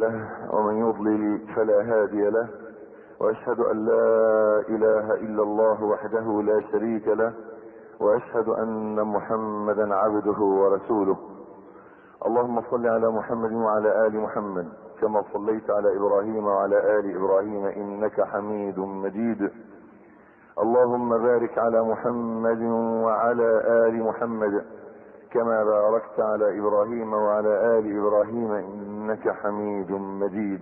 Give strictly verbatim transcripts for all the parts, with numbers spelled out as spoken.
له ومن يضلل فلا هادي له، واشهد ان لا اله الا الله وحده لا شريك له، واشهد ان محمدا عبده ورسوله. اللهم صل على محمد وعلى ال محمد كما صليت على ابراهيم وعلى ال ابراهيم انك حميد مجيد. اللهم بارك على محمد وعلى ال محمد كما باركت على ابراهيم وعلى ال ابراهيم انك حميد مجيد.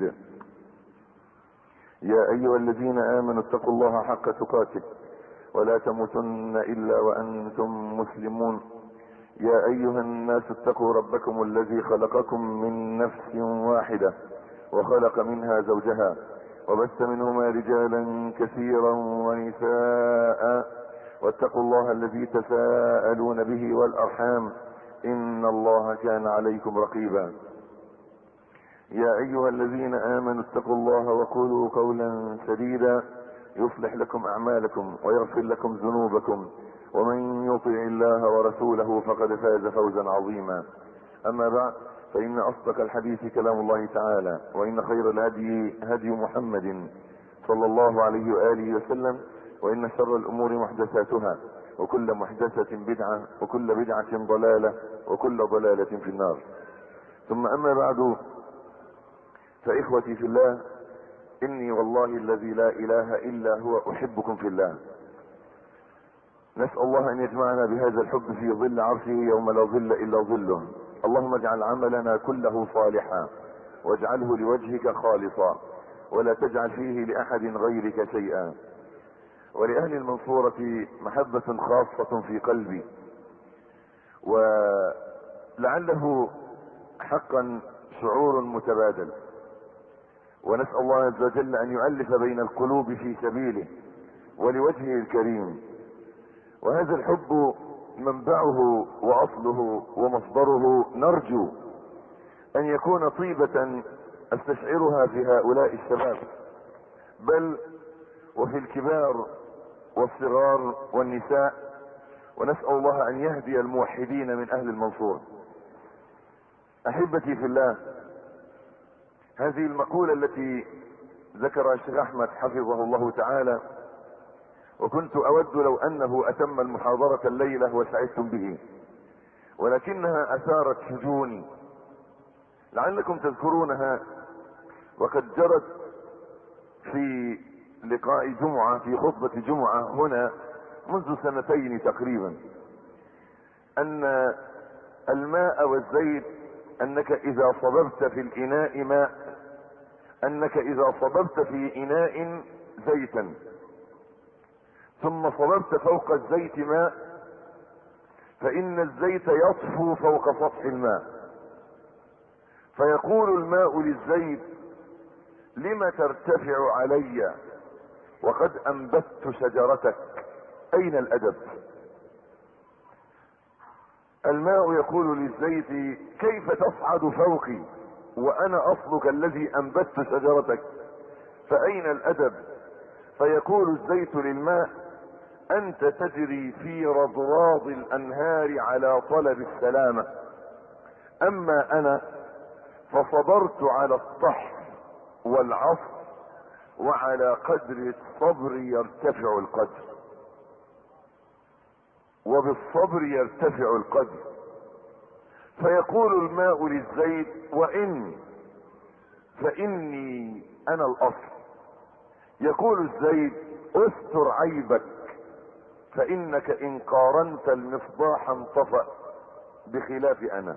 يا ايها الذين امنوا اتقوا الله حق تقاته ولا تموتن الا وانتم مسلمون. يا ايها الناس اتقوا ربكم الذي خلقكم من نفس واحدة وخلق منها زوجها وبث منهما رجالا كثيرا ونساء، واتقوا الله الذي تساءلون به والارحام ان الله كان عليكم رقيبا. يا ايها الذين امنوا اتقوا الله وقولوا قولا سديدا يصلح لكم اعمالكم ويغفر لكم ذنوبكم، ومن يطع الله ورسوله فقد فاز فوزا عظيما. اما بعد، فان اصدق الحديث كلام الله تعالى، وان خير الهدي هدي محمد صلى الله عليه واله وسلم، وان شر الامور محدثاتها، وكل محدثة بدعة، وكل بدعة ضلالة، وكل ضلالة في النار. ثم اما بعد، فاخوتي في الله، اني والله الذي لا اله الا هو احبكم في الله. نسأل الله ان يجمعنا بهذا الحب في ظل عرشه يوم لا ظل الا ظله. اللهم اجعل عملنا كله صالحا واجعله لوجهك خالصا، ولا تجعل فيه لاحد غيرك شيئا. ولأهل المنصورة محبة خاصة في قلبي، ولعله حقا شعور متبادل، ونسأل الله عز وجل ان يؤلف بين القلوب في سبيله ولوجهه الكريم. وهذا الحب منبعه واصله ومصدره نرجو ان يكون طيبة استشعرها في هؤلاء الشباب، بل وفي الكبار والصغار والنساء، ونسأل الله ان يهدي الموحدين من اهل المنصورة. احبتي في الله، هذه المقولة التي ذكرها الشيخ احمد حفظه الله تعالى، وكنت اود لو انه اتم المحاضرة الليلة وسعدتم به، ولكنها اثارت شجوني، لعلكم تذكرونها، وقد جرت في لقاء جمعة في خطبة جمعة هنا منذ سنتين تقريبا، ان الماء والزيت، انك اذا صببت في الاناء ماء، انك اذا صببت في اناء زيتا ثم صببت فوق الزيت ماء، فان الزيت يطفو فوق سطح الماء، فيقول الماء للزيت: لم ترتفع علي وقد انبت شجرتك، اين الادب؟ الماء يقول للزيت: كيف تصعد فوقي وانا اصلك الذي انبت شجرتك، فاين الادب؟ فيقول الزيت للماء: انت تجري في رضراض الانهار على طلب السلامة، اما انا فصبرت على الطحن والعصر، وعلى قدر الصبر يرتفع القدر، وبالصبر يرتفع القدر. فيقول الماء للزيت: وإن فإني أنا الأصل. يقول الزيت: استر عيبك، فإنك إن قارنت المصباح انطفأ بخلاف أنا.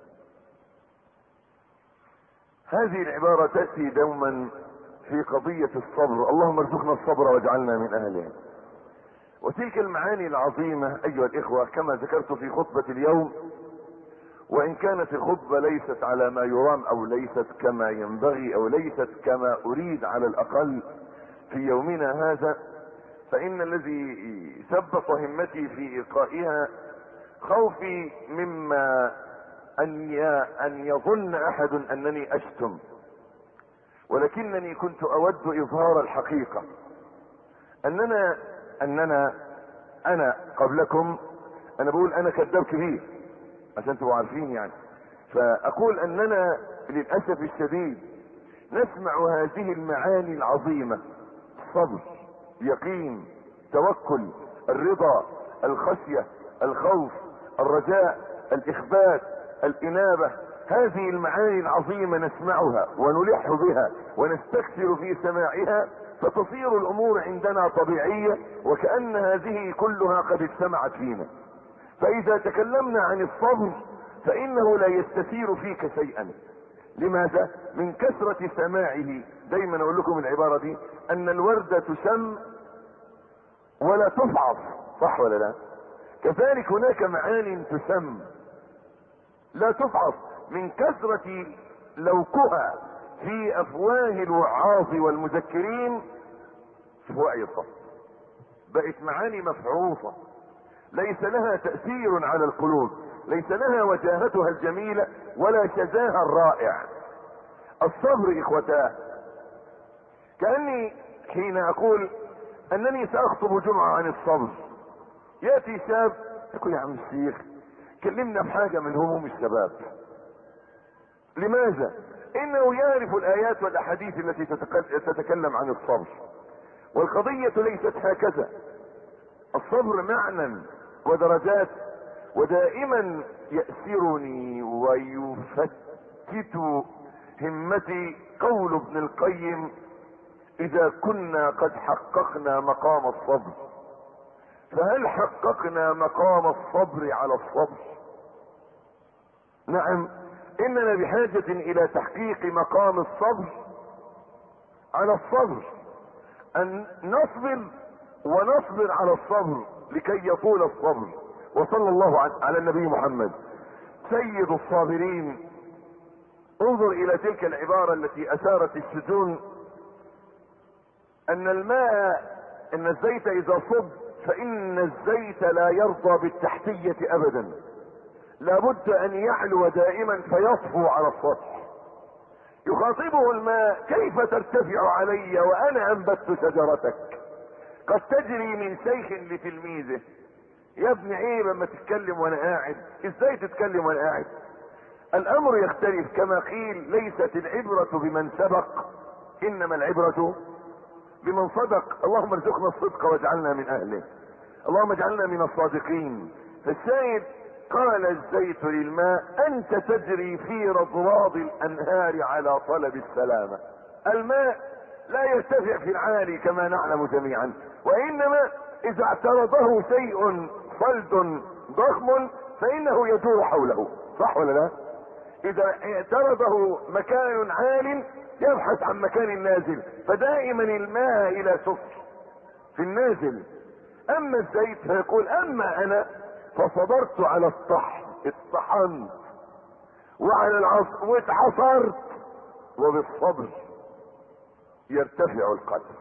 هذه العبارة تأتي دوما في قضية الصبر، اللهم ارزقنا الصبر واجعلنا من أهله. وتلك المعاني العظيمة ايها الاخوة كما ذكرت في خطبة اليوم، وان كانت الخطبة ليست على ما يرام او ليست كما ينبغي او ليست كما اريد على الاقل في يومنا هذا، فان الذي ثبت همتي في القائها خوفي مما ان ان يظن احد انني اشتم، ولكنني كنت اود اظهار الحقيقة، اننا اننا انا قبلكم، انا بقول انا كذاب كبير عشان تبقوا عارفين يعني، فاقول اننا للاسف الشديد نسمع هذه المعاني العظيمة: الصبر، يقين، توكل، الرضا، الخشية، الخوف، الرجاء، الإخبات، الإنابة. هذه المعاني العظيمة نسمعها ونلح بها ونستكثر في سماعها، فتصير الأمور عندنا طبيعية وكأن هذه كلها قد اجتمعت فينا. فإذا تكلمنا عن الصبر فإنه لا يستثير فيك شيئا. لماذا؟ من كثرة سماعه. دايما أقول لكم العبارة دي: أن الوردة تشم ولا تفعص، صح ولا لا؟ كذلك هناك معان تسم لا تفعص. من كثرة لوكها في أفواه الوعاظ والمذكرين فوائصة، بقت معاني مفعوصة ليس لها تأثير على القلوب، ليس لها وجاهتها الجميلة ولا شذاها الرائع. الصبر إخوتاه، كأني حين أقول أنني سأخطب جمعة عن الصبر، يأتي شاب يقول: يا عم الشيخ كلمنا بحاجة من هموم الشباب. لماذا؟ إنه يعرف الآيات والأحاديث التي تتكلم عن الصبر، والقضية ليست هكذا. الصبر معنى ودرجات. ودائما يأسرني ويفتت همتي قول ابن القيم: إذا كنا قد حققنا مقام الصبر فهل حققنا مقام الصبر على الصبر؟ نعم، إننا بحاجة إلى تحقيق مقام الصبر على الصبر، أن نصبر ونصبر على الصبر لكي يطول الصبر. وصلى الله على النبي محمد سيد الصابرين. انظر إلى تلك العبارة التي أثارت السجون: أن الماء، أن الزيت إذا صب فإن الزيت لا يرضى بالتحتية أبدا، لابد أن يعلو دائما فيصفو على السطح. يخاطبه الماء: كيف ترتفع علي وأنا أنبت شجرتك؟ قد تجري من شيخ لتلميذه. يا ابن عيب لما تتكلم وانا قاعد، ازاي تتكلم وانا قاعد؟ الامر يختلف. كما قيل: ليست العبرة بمن سبق انما العبرة بمن صدق. اللهم ارزقنا الصدق واجعلنا من اهله، اللهم اجعلنا من الصادقين. فالسيد قال الزيت للماء: انت تجري في رضراض الانهار على طلب السلامة. الماء لا يرتفع في العالي كما نعلم جميعا، وانما اذا اعترضه شيء صلد ضخم فانه يدور حوله، صح ولا لا؟ اذا اعترضه مكان عال يبحث عن مكان نازل، فدائما الماء الى سفل في النازل. اما الزيت فيقول: اما انا فصبرت على الطحن، اطحنت، وعلى العصر واتعصرت، وبالصبر يرتفع القدر،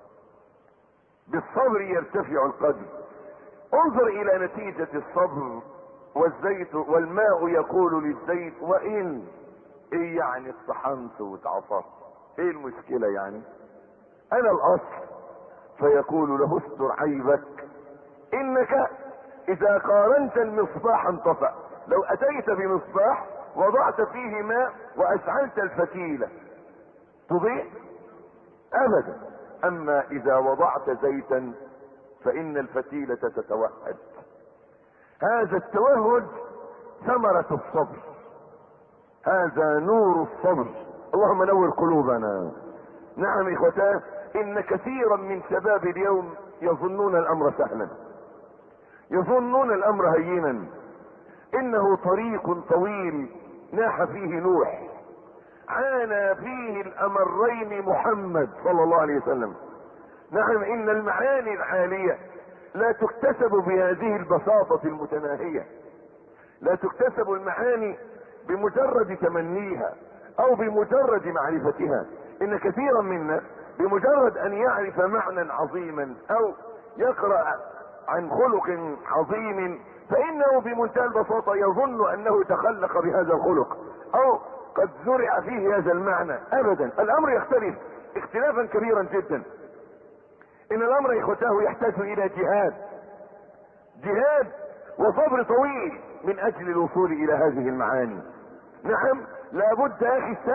بالصبر يرتفع القدر. انظر الى نتيجة الصبر. والزيت والماء يقول للزيت: وان ايه يعني اطحنت واتعصرت؟ ايه المشكلة يعني؟ انا الاصل. فيقول له: استر عيبك، انك اذا قارنت المصباح انطفأ. لو اتيت بمصباح وضعت فيه ماء واشعلت الفتيلة تضيء ابدا، اما اذا وضعت زيتا فان الفتيلة تتوهج. هذا التوهج ثمرة الصبر، هذا نور الصبر. اللهم نور قلوبنا. نعم اخوتاه، ان كثيرا من شباب اليوم يظنون الامر سهلا، يظنون الامر هينا. انه طريق طويل ناح فيه نوح، عانى فيه الامرين محمد صلى الله عليه وسلم. نعم، ان المعاني العالية لا تكتسب بهذه البساطة المتناهية، لا تكتسب المعاني بمجرد تمنيها او بمجرد معرفتها. ان كثيرا منا بمجرد ان يعرف معنى عظيما او يقرأ عن خلق عظيم فانه بمنتهى البساطة يظن انه تخلق بهذا الخلق او قد زرع فيه هذا المعنى. ابدا، الامر يختلف اختلافا كبيرا جدا. ان الامر اخوته يحتاج الى جهاد، جهاد وصبر طويل من اجل الوصول الى هذه المعاني. نعم، لابد اخي الشاب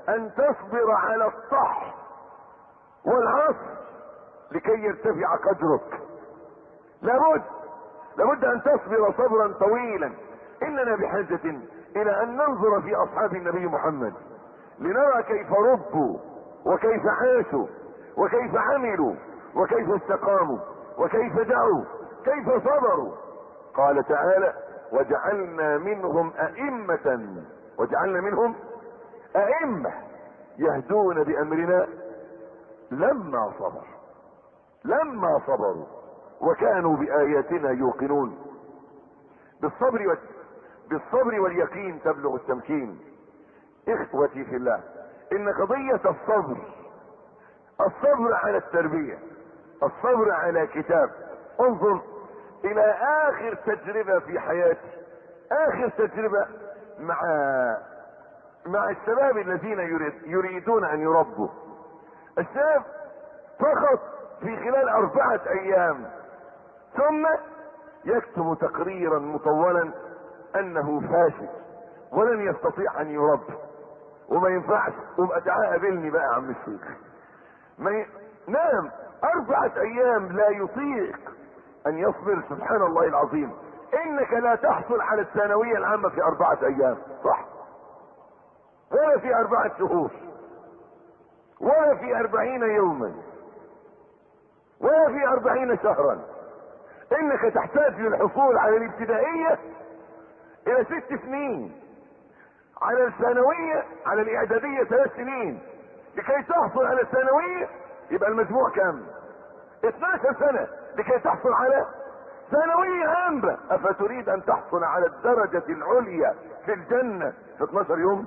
ان تصبر على الطح والعصر لكي يرتفع قدرك. لابد لابد ان تصبر صبرا طويلا. اننا بحاجة الى ان ننظر في اصحاب النبي محمد لنرى كيف ربوا وكيف عاشوا وكيف عملوا وكيف استقاموا وكيف دعوا كيف صبروا. قال تعالى: وجعلنا منهم ائمة وجعلنا منهم ائمة يهدون بامرنا لما صبر لما صبروا وكانوا باياتنا يوقنون. بالصبر وال... بالصبر واليقين تبلغ التمكين. اخوتي في الله، ان قضية الصبر، الصبر على التربية، الصبر على كتاب. انظر الى اخر تجربة في حياتي، اخر تجربة مع مع الشباب الذين يريد يريدون ان يربوا. الشاب فقط في خلال اربعة ايام ثم يكتب تقريرا مطولا انه فاشل ولن يستطيع ان يربي وما ينفعش، وابقى تعالى قابلني بقى يا عم الشيخ. ما ي... نعم، اربعة ايام لا يطيق ان يصبر. سبحان الله العظيم، انك لا تحصل على الثانوية العامة في اربعة ايام، صح؟ ولا في اربعة شهور ولا في اربعين يوما ولا في اربعين شهرا. انك تحتاج للحصول على الابتدائية الى ست سنين، على الثانوية على الاعدادية ثلاث سنين، لكي تحصل على الثانوية يبقى المجموع كام؟ اثناشر سنة لكي تحصل على ثانوية عامة. افتريد ان تحصل على الدرجة العليا في الجنة في اثناشر يوم؟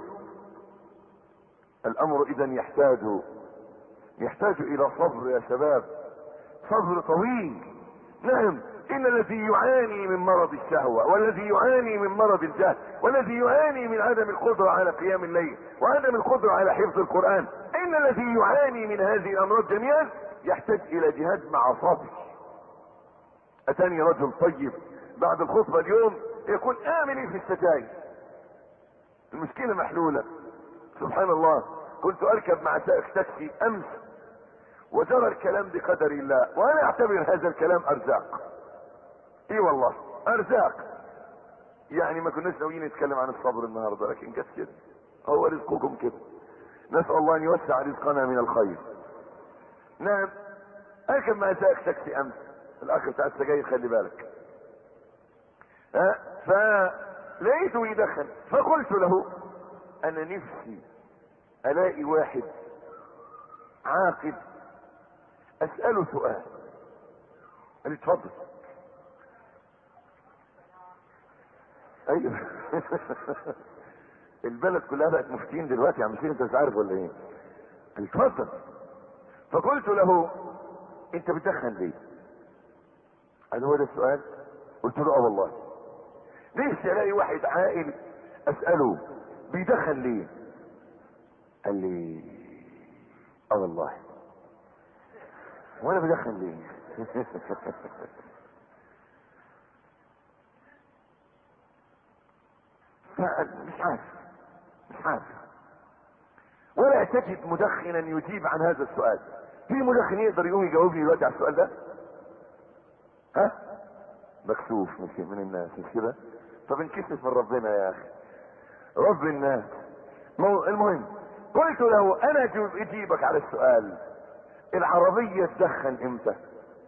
الامر اذا يحتاج يحتاج الى صبر يا شباب، صبر طويل. نعم، ان الذي يعاني من مرض الشهوة والذي يعاني من مرض الجهل والذي يعاني من عدم القدرة على قيام الليل وعدم القدرة على حفظ القرآن، ان الذي يعاني من هذه الامراض جميعا يحتاج الى جهاد مع صبر. اتاني رجل طيب بعد الخطبة اليوم يقول: اعمل ايه في الستاير؟ المشكلة محلولة. سبحان الله، كنت اركب مع سائق تاكسي امس وجرى الكلام بقدر الله، وانا اعتبر هذا الكلام ارزاق. اي والله ارزاق. يعني ما كناش ناويين نتكلم عن الصبر النهارده، لكن جت كده، هو رزقكم كده. نسأل الله ان يوسع رزقنا من الخير. نعم، اركب مع سائق تاكسي امس، الاخ بتاع السجاير خلي بالك، ها، فلقيته يدخن، فقلت له: انا نفسي الاقي واحد عاقل اسأله سؤال. قال لي: اتفضل. ايوه البلد كلها بقت مفتين دلوقتي يا عم شيخ، انت مش عارف ولا ايه؟ قال لي: اتفضل. فقلت له: انت بتدخن ليه؟ قال: هو ده السؤال؟ قلت له: اه والله نفسي الاقي واحد عاقل اسأله بيدخن ليه. قال لي: اه والله وانا بدخن ليه؟ مش عارف مش عارف ولا تجد مدخنا يجيب عن هذا السؤال. في مدخن يقدر يقوم يجاوبني دلوقتي على السؤال ده؟ ها؟ مكسوف من من الناس، مش كده؟ طب انكسف من ربنا يا اخي، رب الناس. المهم قلت له: انا اجيبك على السؤال، العربية تدخن امتى؟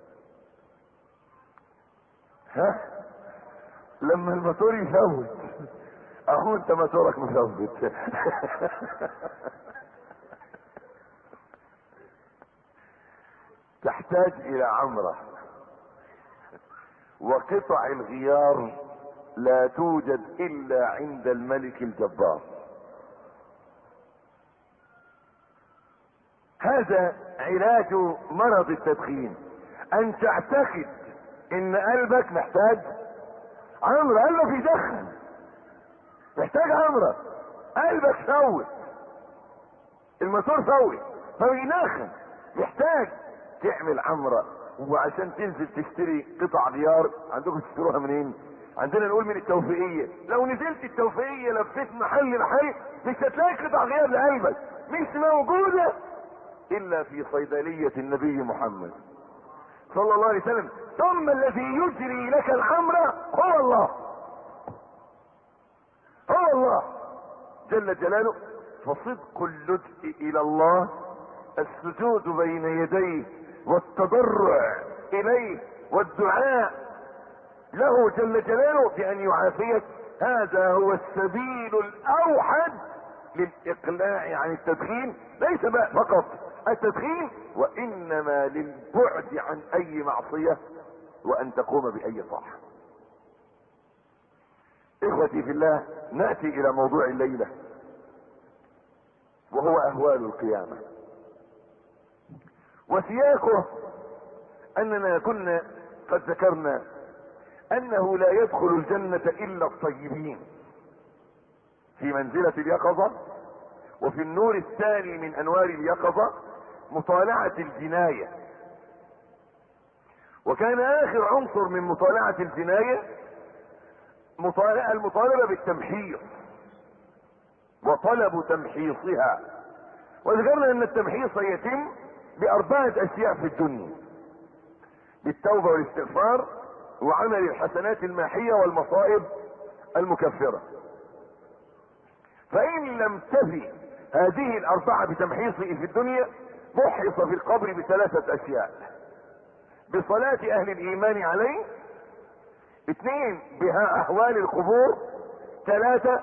ها؟ لما الموتور يفوت. اهو انت موتورك مفوت. تحتاج الى عمرة، وقطع الغيار لا توجد الا عند الملك الجبار. هذا علاج مرض التدخين، ان تعتقد ان قلبك محتاج عمرة. قلبك يدخن محتاج عمرة، قلبك فوت، الموتور فوت فبيدخن، محتاج تعمل عمرة. وعشان تنزل تشتري قطع غيار، عندكم تشتروها منين؟ عندنا نقول من التوفيقية. لو نزلت التوفيقية لفيت محل محل مش هتلاقي قطع غيار لقلبك، مش موجودة الا في صيدلية النبي محمد صلى الله عليه وسلم. ثم الذي يجري لك الامر هو الله، هو الله جل جلاله. فصدق اللجء الى الله، السجود بين يديه والتضرع اليه والدعاء له جل جلاله بان يعافيك، هذا هو السبيل الاوحد للاقلاع عن التدخين. ليس بقى فقط التدخين، وانما للبعد عن اي معصية وان تقوم باي طاعة. اخوتي في الله، نأتي الى موضوع الليلة وهو اهوال القيامة. وسياقه اننا كنا قد ذكرنا انه لا يدخل الجنة الا الطيبين في منزلة اليقظة. وفي النور الثاني من انوار اليقظة مطالعة الجناية. وكان اخر عنصر من مطالعة الجناية مطالعة المطالبة بالتمحيص وطلب تمحيصها. وذكرنا ان التمحيص يتم باربعة اشياء في الدنيا: بالتوبة والاستغفار، وعمل الحسنات الماحية، والمصائب المكفرة. فان لم تفي هذه الاربعة بتمحيصه في الدنيا، محص في القبر بثلاثة اشياء: بصلاة اهل الايمان عليه، اثنين بها اهوال القبور، ثلاثة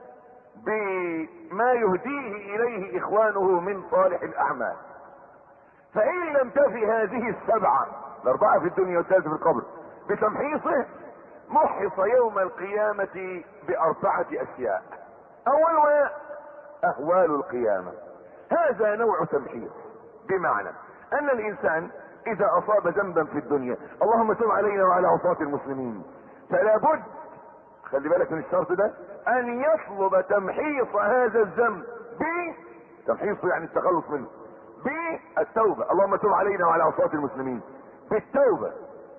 بما يهديه اليه اخوانه من صالح الاعمال. فان لم تفي هذه السبعة، الاربعة في الدنيا والثلاثة في القبر، بتمحيصه، محص يوم القيامة باربعة اشياء. اولها اهوال القيامة. هذا نوع تمحيص، بمعنى ان الانسان اذا اصاب ذنبا في الدنيا، اللهم تب علينا وعلى عصاة المسلمين، فلا بد، خلي بالك من الشرط ده، ان يطلب تمحيص هذا الذنب ب تمحيصه يعني التخلص منه بالتوبة. اللهم تب علينا وعلى عصاة المسلمين، بالتوبة،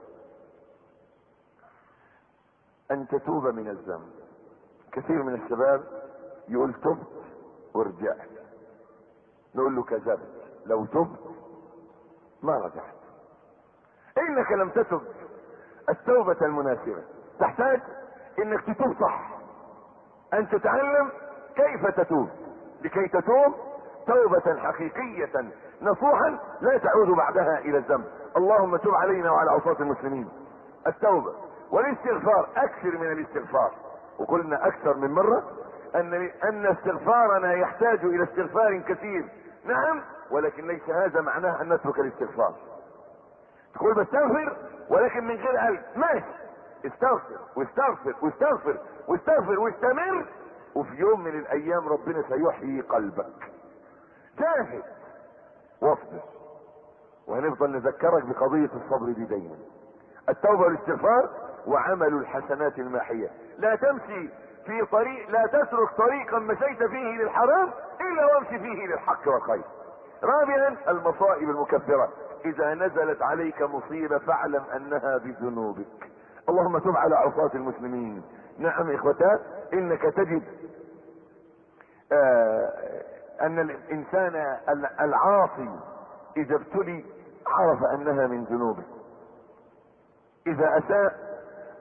ان تتوب من الذنب. كثير من الشباب يقول تبت ورجعت، نقول له كذبت، لو تبت ما رجعت. انك لم تتب التوبة المناسبة. تحتاج انك تتوب صح، ان تتعلم كيف تتوب، لكي تتوب توبة حقيقية نصوحا لا تعود بعدها الى الذنب. اللهم تب علينا وعلى عصاة المسلمين. التوبة والاستغفار، اكثر من الاستغفار. وقلنا اكثر من مرة ان ان استغفارنا يحتاج الى استغفار كثير، نعم، ولكن ليس هذا معناه ان نترك الاستغفار. تقول بستغفر ولكن من غير قلب، ماشي، استغفر واستغفر واستغفر واستغفر واستمر، وفي يوم من الايام ربنا سيحيي قلبك. جاهد واصبر، وهنفضل نذكرك بقضية الصبر دي دايما. التوبة والاستغفار وعمل الحسنات الماحية. لا تمشي في طريق، لا تسلك طريقا مشيت فيه للحرام الا وامشي فيه للحق والخير. رابعا المصائب المكفرة. اذا نزلت عليك مصيبة فاعلم انها بذنوبك. اللهم تب على عصاة المسلمين. نعم اخوتان، انك تجد آه ان الانسان العاصي اذا ابتلي عرف انها من ذنوبه، اذا اساء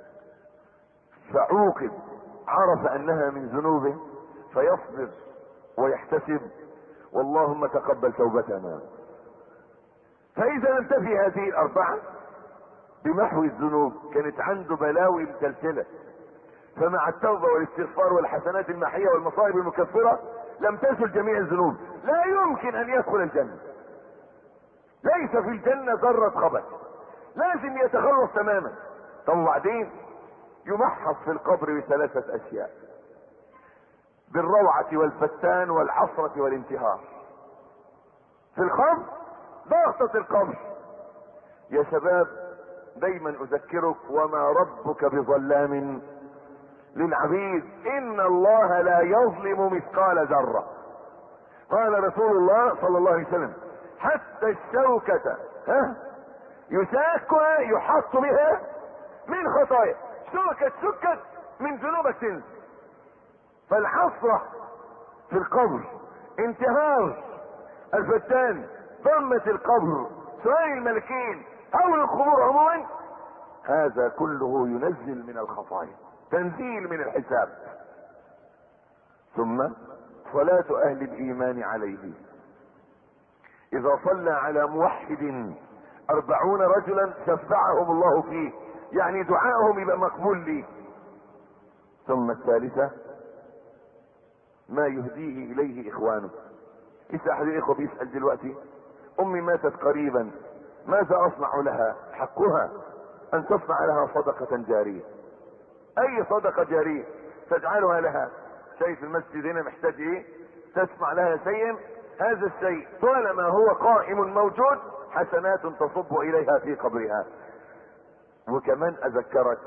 فعوقب عرف انها من ذنوبه، فيصبر ويحتسب، واللهم تقبل توبتنا. فاذا لم تفي هذه الاربعة بمحو الذنوب، كانت عنده بلاوي مسلسلة، فمع التوبة والاستغفار والحسنات الماحية والمصائب المكفرة لم تزل جميع الذنوب، لا يمكن ان يدخل الجنة. ليس في الجنة ذرة خبث، لازم يتخلص تماما. طب وبعدين يمحص في القبر بثلاثة اشياء: بالروعة والفتان والعصرة والانتهار. في القبر، ضغطة القبر. يا شباب دايما اذكرك وما ربك بظلام للعبيد، ان الله لا يظلم مثقال ذرة. قال رسول الله صلى الله عليه وسلم: حتى الشوكة ها يساكها يحط بها من خطايا. شوكة سكت من ذنوبك تنزل. فالحسرة في القبر انتهار الفتان، ضمة القبر، سؤال الملكين، هول القبور عموما، هذا كله ينزل من الخطايا، تنزيل من الحساب. ثم صلاة اهل الايمان عليه، اذا صلى على موحد اربعون رجلا شفعهم الله فيه، يعني دعائهم يبقى مقبول ليه. ثم الثالثة ما يهديه اليه اخوانه. لسه احد الاخوة بيسأل دلوقتي، امي ماتت قريبا، ماذا اصنع لها؟ حقها ان تصنع لها صدقة جارية. اي صدقة جارية تجعلها لها. شايف المسجد هنا محتاج ايه؟ تسمع لها شيء، هذا الشيء طالما هو قائم موجود حسنات تصب اليها في قبرها. وكمان اذكرك،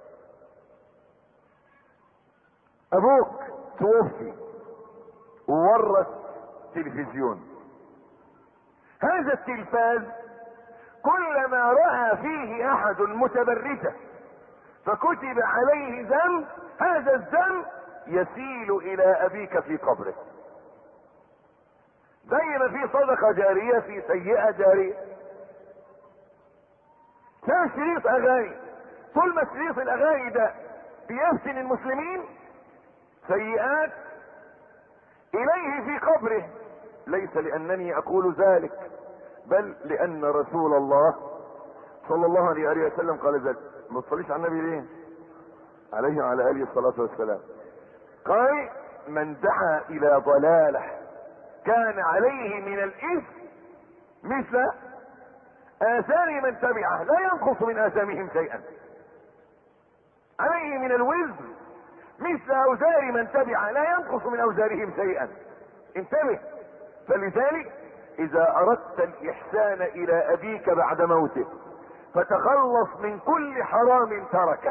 ابوك توفي وورث تلفزيون، هذا التلفاز كلما رأى فيه احد متبرجة فكتب عليه ذنب، هذا الذنب يسيل الى ابيك في قبره. زي ما في صدقة جارية في سيئة جارية. كان شريط اغاني، طول ما شريط الاغاني ده بيفتن المسلمين سيئات اليه في قبره، ليس لانني اقول ذلك، بل لان رسول الله صلى الله عليه وسلم قال ذلك. ما تصليش على النبي ليه؟ عليه وعلى اله الصلاة والسلام. قال: من دعا الى ضلالة كان عليه من الاثم مثل اثام من تبعه لا ينقص من اثامهم شيئا، عليه من الوزر مثل اوزار من تبعه لا ينقص من اوزارهم شيئا. انتبه. فلذلك اذا اردت الاحسان الى ابيك بعد موته فتخلص من كل حرام تركه.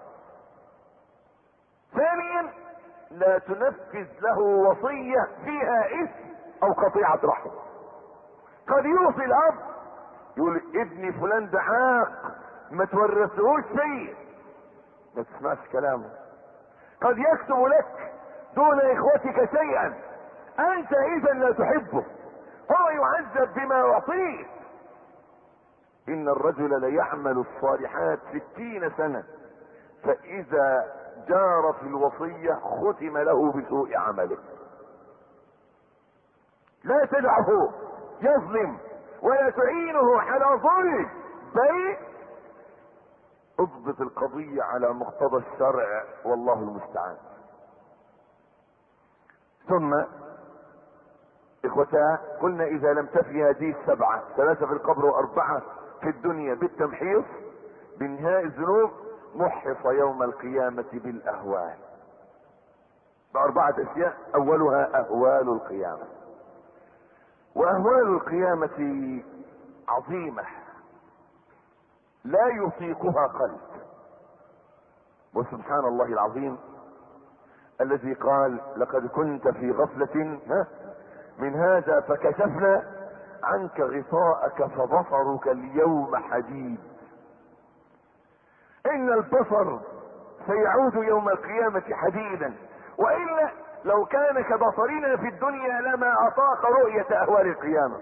ثانيا لا تنفذ له وصية فيها اثم او قطيعة رحم. قد يوصي الاب يقول ابني فلان ده عاق ما تورثهوش شيء، ما تسمعش كلامه. قد يكتب لك دون اخوتك شيئا، انت اذا لا تحبه، هو يعذب بما يعطيه. ان الرجل ليعمل الصالحات ستين سنة فاذا جار في الوصية ختم له بسوء عمله. لا تدعه يظلم ولا تعينه على ظلم، بل اضبط القضية على مقتضى الشرع، والله المستعان. ثم اخوتاه قلنا اذا لم تفي هذه السبعة، ثلاثة في القبر واربعة في الدنيا بالتمحيص بانهاء الذنوب، محص يوم القيامة بالاهوال. باربعة اشياء، اولها اهوال القيامة. واهوال القيامة عظيمة لا يطيقها قلب. وسبحان الله العظيم الذي قال: لقد كنت في غفلة من هذا فكشفنا عنك غطاءك فبصرك اليوم حديد. ان البصر سيعود يوم القيامة حديدا، والا لو كان كبصرنا في الدنيا لما اطاق رؤية اهوال القيامة.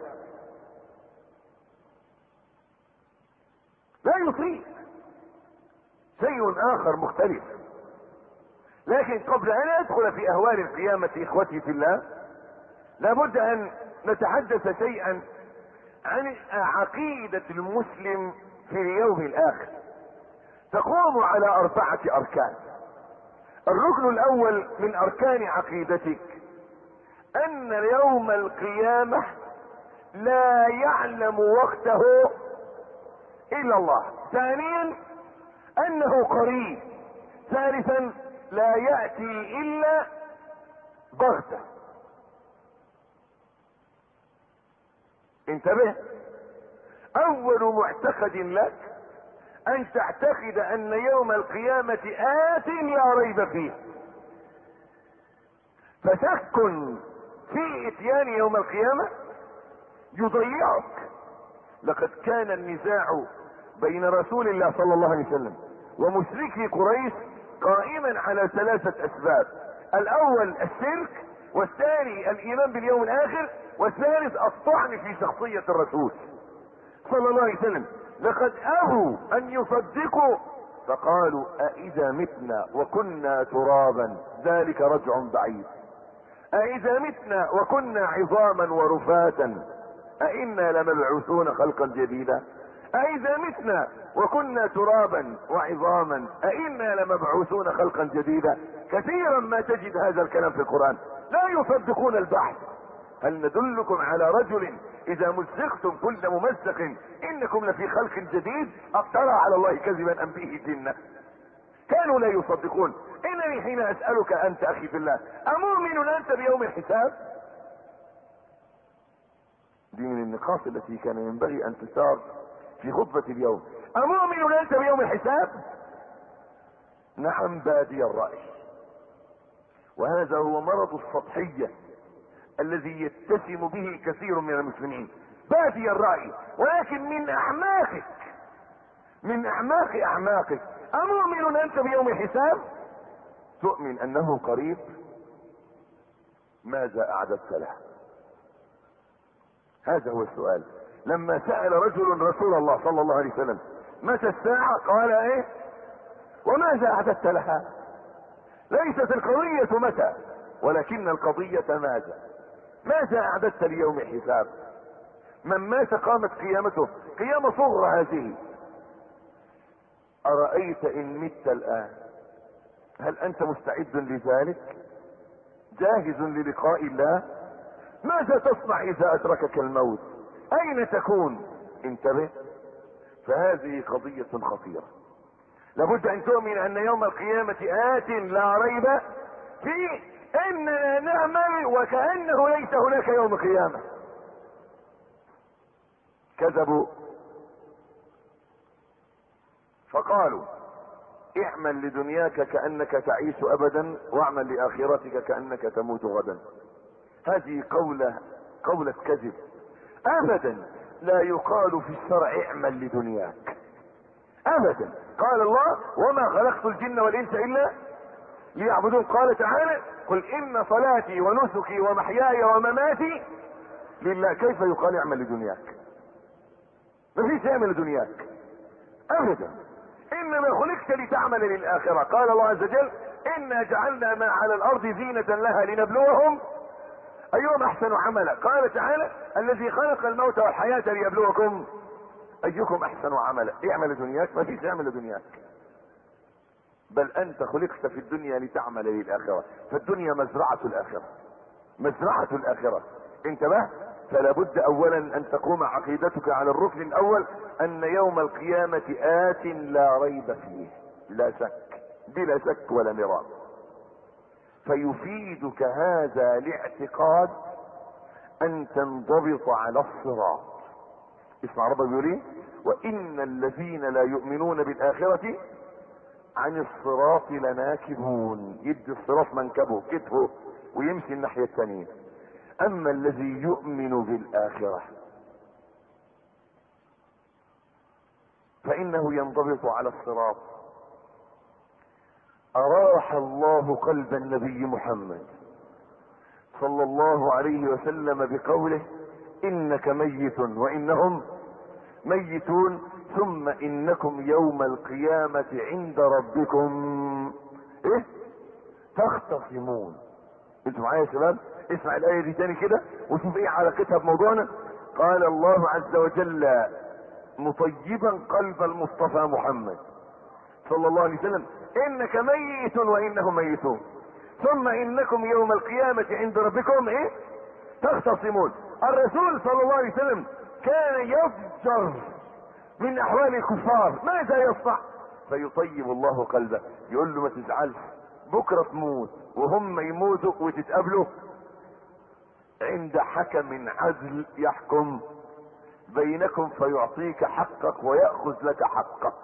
لا يطيق شيء اخر مختلف. لكن قبل ان ادخل في اهوال القيامة اخوتي في الله، لابد ان نتحدث شيئا عن عقيدة المسلم في اليوم الاخر. تقوم على اربعة اركان. الركن الاول من اركان عقيدتك ان يوم القيامة لا يعلم وقته الا الله. ثانيا انه قريب. ثالثا لا يأتي الا بغتة. انتبه. اول معتقد لك ان تعتقد ان يوم القيامة آت لا ريب فيه. فشك في اتيان يوم القيامة يضيعك. لقد كان النزاع بين رسول الله صلى الله عليه وسلم ومشركي قريش قائما على ثلاثة اسباب. الاول الشرك، والثاني الايمان باليوم الاخر، والثالث الطعن في شخصية الرسول صلى الله عليه وسلم. لقد ابوا ان يصدقوا فقالوا أإذا متنا وكنا ترابا ذلك رجع بعيد، أإذا متنا وكنا عظاما ورفاتا أإنا لمبعوثون خلقا جديدا، أإذا متنا وكنا ترابا وعظاما أإنا لمبعوثون خلقا جديدا. كثيرا ما تجد هذا الكلام في القرآن، لا يصدقون البحث. هل ندلكم على رجل اذا مزقتم كل ممزق انكم لفي خلق جديد افترى على الله كذبا ام به جنة؟ كانوا لا يصدقون. انني حين اسألك انت اخي في الله، امؤمن انت بيوم الحساب؟ دي من النقاط التي كان ينبغي ان تثار في خطبة اليوم. امؤمن انت بيوم الحساب؟ نعم بادي الرأي. وهذا هو مرض السطحية الذي يتسم به كثير من المسلمين، بادي الرأي، ولكن من اعماقك من اعماق اعماقك امؤمن انت بيوم الحساب؟ تؤمن انه قريب؟ ماذا اعددت له؟ هذا هو السؤال. لما سأل رجل رسول الله صلى الله عليه وسلم متى الساعة قال ايه وماذا اعددت لها؟ ليست القضية متى، ولكن القضية ماذا. ماذا اعددت ليوم الحساب؟ من مات قامت قيامته، قيامة صغرى هذه. أرأيت إن مت الآن هل أنت مستعد لذلك؟ جاهز للقاء الله؟ ماذا تصنع إذا أدركك الموت؟ أين تكون؟ انتبه، فهذه قضية خطيرة. لابد أن تؤمن أن يوم القيامة آت لا ريب فيه، إننا نعمل وكأنه ليس هناك يوم القيامة. كذبوا فقالوا اعمل لدنياك كأنك تعيش أبدا واعمل لآخرتك كأنك تموت غدا. هذه قولة قولة كذب. أبدا لا يقال في الشرع اعمل لدنياك أبدا. قال الله وما خلقت الجن والإنس إلا ليعبدون. قال تعالى قل إن صلاتي ونسكي ومحياي ومماتي لله. كيف يقال اعمل لدنياك؟ ما فيش اعمل لدنياك أبدا، انما خلقت لتعمل للآخرة. قال الله عز وجل انا جعلنا ما على الارض زينة لها لنبلوهم ايهم احسن عملا. قال تعالى الذي خلق الموت والحياة ليبلوكم ايكم احسن عملا. اعمل لدنياك؟ ما فيش اعمل لدنياك، بل انت خلقت في الدنيا لتعمل للآخرة. فالدنيا مزرعة الآخرة، مزرعة الآخرة. انتبه، فلا بد اولا ان تقوم عقيدتك على الركن الاول ان يوم القيامة آت لا ريب فيه، لا شك، بلا شك ولا مراء. فيفيدك هذا الاعتقاد ان تنضبط على الصراط. اسمع ربك بيقول ايه؟ وان الذين لا يؤمنون بالاخرة عن الصراط لناكبون. يدي الصراط منكبه كتفه ويمشي الناحية الثانية. اما الذي يؤمن بالاخرة فانه ينضبط على الصراط. اراح الله قلب النبي محمد صلى الله عليه وسلم بقوله انك ميت وانهم ميتون ثم انكم يوم القيامة عند ربكم ايه تختصمون. انتوا معايا يا شباب؟ اسمع الايه دي تاني كده وشوف ايه علاقتها بموضوعنا. قال الله عز وجل مطيبا قلب المصطفى محمد صلى الله عليه وسلم انك ميت وانهم ميتون ثم انكم يوم القيامة عند ربكم ايه تختصمون. الرسول صلى الله عليه وسلم كان يفجر من احوال الكفار. ماذا يصنع؟ فيطيب الله قلبه، يقول له ما تزعلش، بكرة تموت وهم يموتوا وتتقابلوا عند حكم عدل يحكم بينكم فيعطيك حقك ويأخذ لك حقك.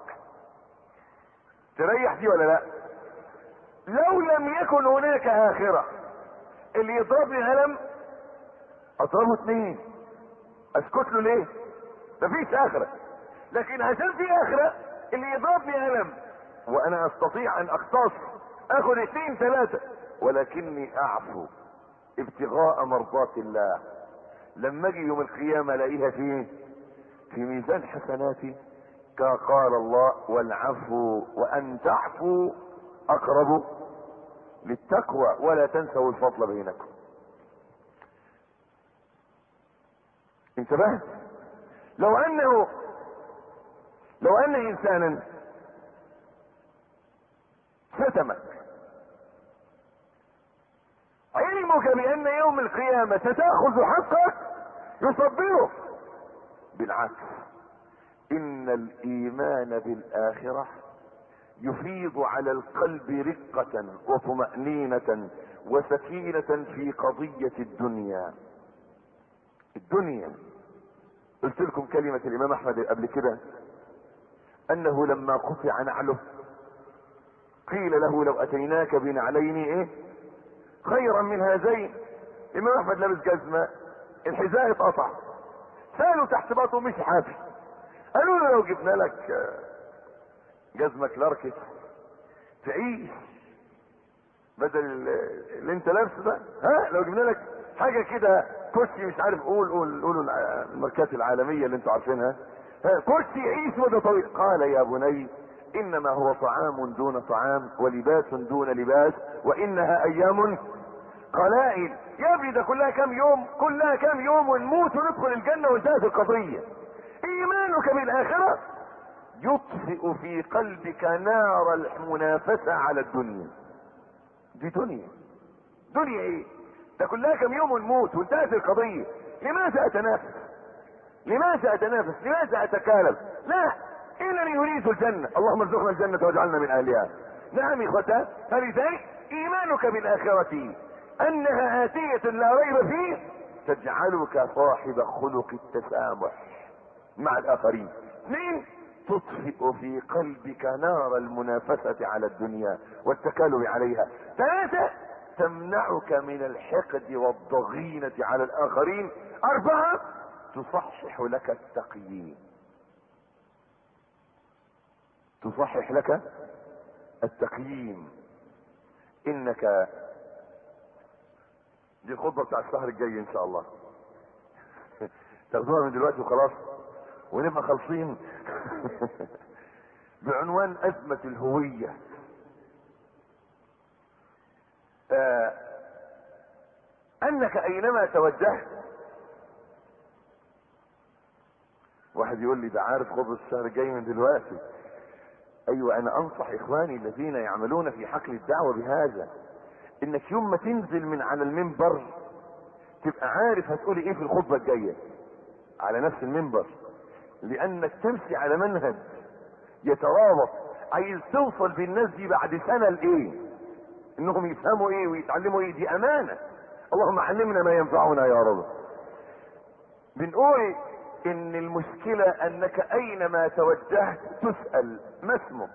تريح دي ولا لا؟ لو لم يكن هناك آخرة، اللي يضربني قلم اضربه اتنين، اسكت له ليه؟ مفيش آخرة. لكن عشان في آخرة اللي يضربني قلم وانا استطيع ان اقتص اخذ اتنين ثلاثة ولكني اعفو ابتغاء مرضات الله. لما اجي يوم القيامة الاقيها فين؟ في ميزان حسناتي. قال الله والعفو وان تعفو اقرب للتقوى ولا تنسوا الفضل بينكم. انتبهت؟ لو انه لو ان انسانا شتمك، علمك بان يوم القيامة ستأخذ حقك يصبره. بالعكس، ان الايمان بالاخرة يفيض على القلب رقة وطمأنينة وسكينة في قضية الدنيا. الدنيا، قلت لكم كلمة الامام احمد قبل كده انه لما قطع نعله قيل له لو اتيناك بنعلين ايه خيرا من هذين. الامام احمد لابس جزمة، الحذاء اتقطع، سالوا تحت باطه مش حافي، قالوا له لو جبنا لك جزمة كلاركس تعيش بدل اللي انت لابسه ده، ها لو جبنا لك حاجة كده كرسي مش عارف، قول قول قولوا الماركات العالمية اللي انتوا عارفينها، ها كرسي يعيش مدة طويل. قال يا بني انما هو طعام دون طعام ولباس دون لباس وانها ايام قلائل. يا ابني ده كلها كام يوم، كلها كام يوم ونموت وندخل الجنة وانتهت القضية. ايمانك بالاخرة يطفئ في قلبك نار المنافسة على الدنيا. دي دنيا، دنيا ايه؟ ده كلها كم يوم ونموت وانتهت القضية. لماذا اتنافس؟ لماذا اتنافس؟ لماذا اتكالب؟ لا، انني اريد الجنة، اللهم ارزقنا الجنة واجعلنا من اهلها. نعم اخوتان، فلذلك ايمانك بالاخرة انها اتية لا ريب فيه تجعلك صاحب خلق التسامح مع الاخرين. اثنين، تطفئ في قلبك نار المنافسة على الدنيا والتكالب عليها. ثلاثة، تمنعك من الحقد والضغينة على الاخرين. اربعة، تصحح لك التقييم، تصحح لك التقييم. انك دي الخطبة بتاع الشهر الجاي ان شاء الله تاخدوها من دلوقتي وخلاص ونبقى خالصين بعنوان ازمة الهوية. آه انك اينما توجهت. واحد يقول لي ده عارف خطبة الشهر الجاي من دلوقتي. ايوه، انا انصح اخواني الذين يعملون في حقل الدعوة بهذا، انك يوم ما تنزل من على المنبر تبقى عارف هتقولي ايه في الخطبة الجاية على نفس المنبر، لانك تمشي على منهج يترابط. عايز توصل بالناس دي بعد سنة لايه، انهم يفهموا ايه ويتعلموا ايه. دي امانة، اللهم علمنا ما ينفعنا يا رب. بنقول ان المشكلة انك اينما توجهت تسأل ما اسمك،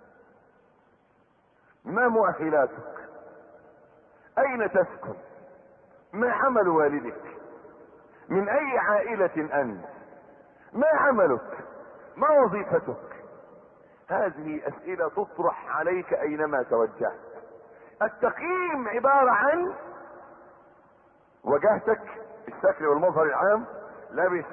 ما مؤهلاتك، اين تسكن، ما عمل والدك، من اي عائلة انت، ما عملك، ما وظيفتك. هذه اسئلة تطرح عليك اينما توجهت. التقييم عبارة عن وجهتك، الشكل والمظهر العام، لابس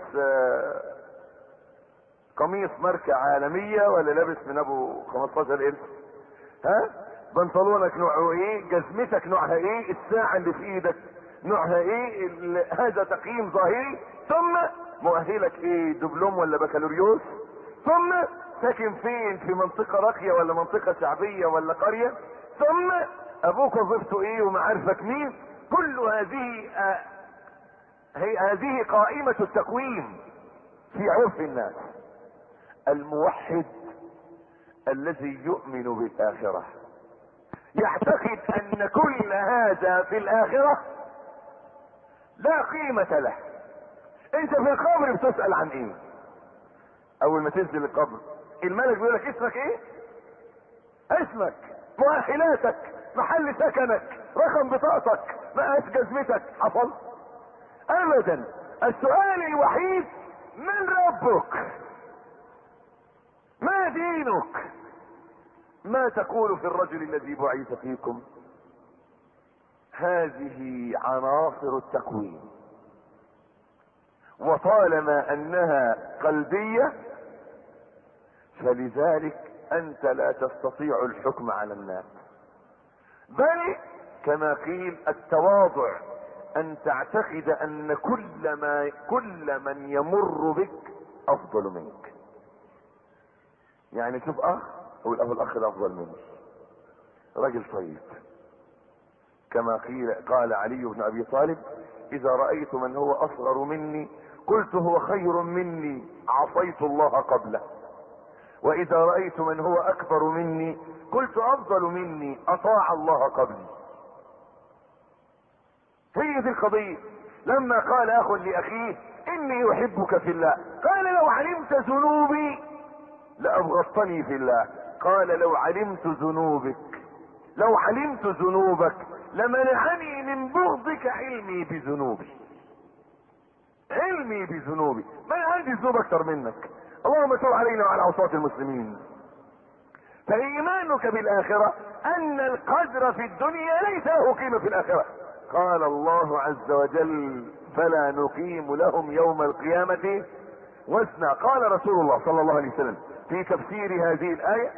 قميص ماركة عالمية ولا لابس من ابو خمستاشر الف، ها بنطلونك نوعه ايه، جزمتك نوعها ايه، الساعة اللي في ايدك نوعها ايه. هذا تقييم ظاهري. ثم مؤهلك ايه، دبلوم ولا بكالوريوس. ثم ساكن فين، في منطقة راقية ولا منطقة شعبية ولا قرية. ثم ابوك وظيفته ايه ومعارفك مين. كل هذه آه هي هذه قائمة التقويم في عرف الناس. الموحد الذي يؤمن بالآخرة يعتقد ان كل هذا في الآخرة لا قيمة له. انت في القبر بتسأل عن ايه؟ اول ما تنزل القبر الملك بيقول لك اسمك ايه؟ اسمك، مؤهلاتك، محل سكنك، رقم بطاقتك، مقاس جزمتك. حصل؟ ابدا. السؤال الوحيد من ربك، ما دينك، ما تقول في الرجل الذي بعث فيكم. هذه عناصر التكوين، وطالما انها قلبية فلذلك انت لا تستطيع الحكم على الناس، بل كما قيل التواضع ان تعتقد ان كل ما كل من يمر بك افضل منك. يعني شوف اخ اقول ابو الاخ ده افضل مني، راجل طيب. كما قيل قال علي بن ابي طالب اذا رأيت من هو اصغر مني قلت هو خير مني عصيت الله قبله، واذا رأيت من هو اكبر مني قلت افضل مني اطاع الله قبلي. هي دي القضية. لما قال اخ لاخيه اني احبك في الله قال لو علمت ذنوبي لابغضتني في الله، قال لو علمت ذنوبك لو علمت ذنوبك لمنعني من بغضك علمي بذنوبي. علمي بذنوبي، ما انا عندي ذنوب اكتر منك. اللهم صل علينا وعلى عصاة المسلمين. فايمانك بالاخرة ان القدر في الدنيا ليس له قيمة في الاخرة. قال الله عز وجل فلا نقيم لهم يوم القيامة وزنا. قال رسول الله صلى الله عليه وسلم في تفسير هذه الآية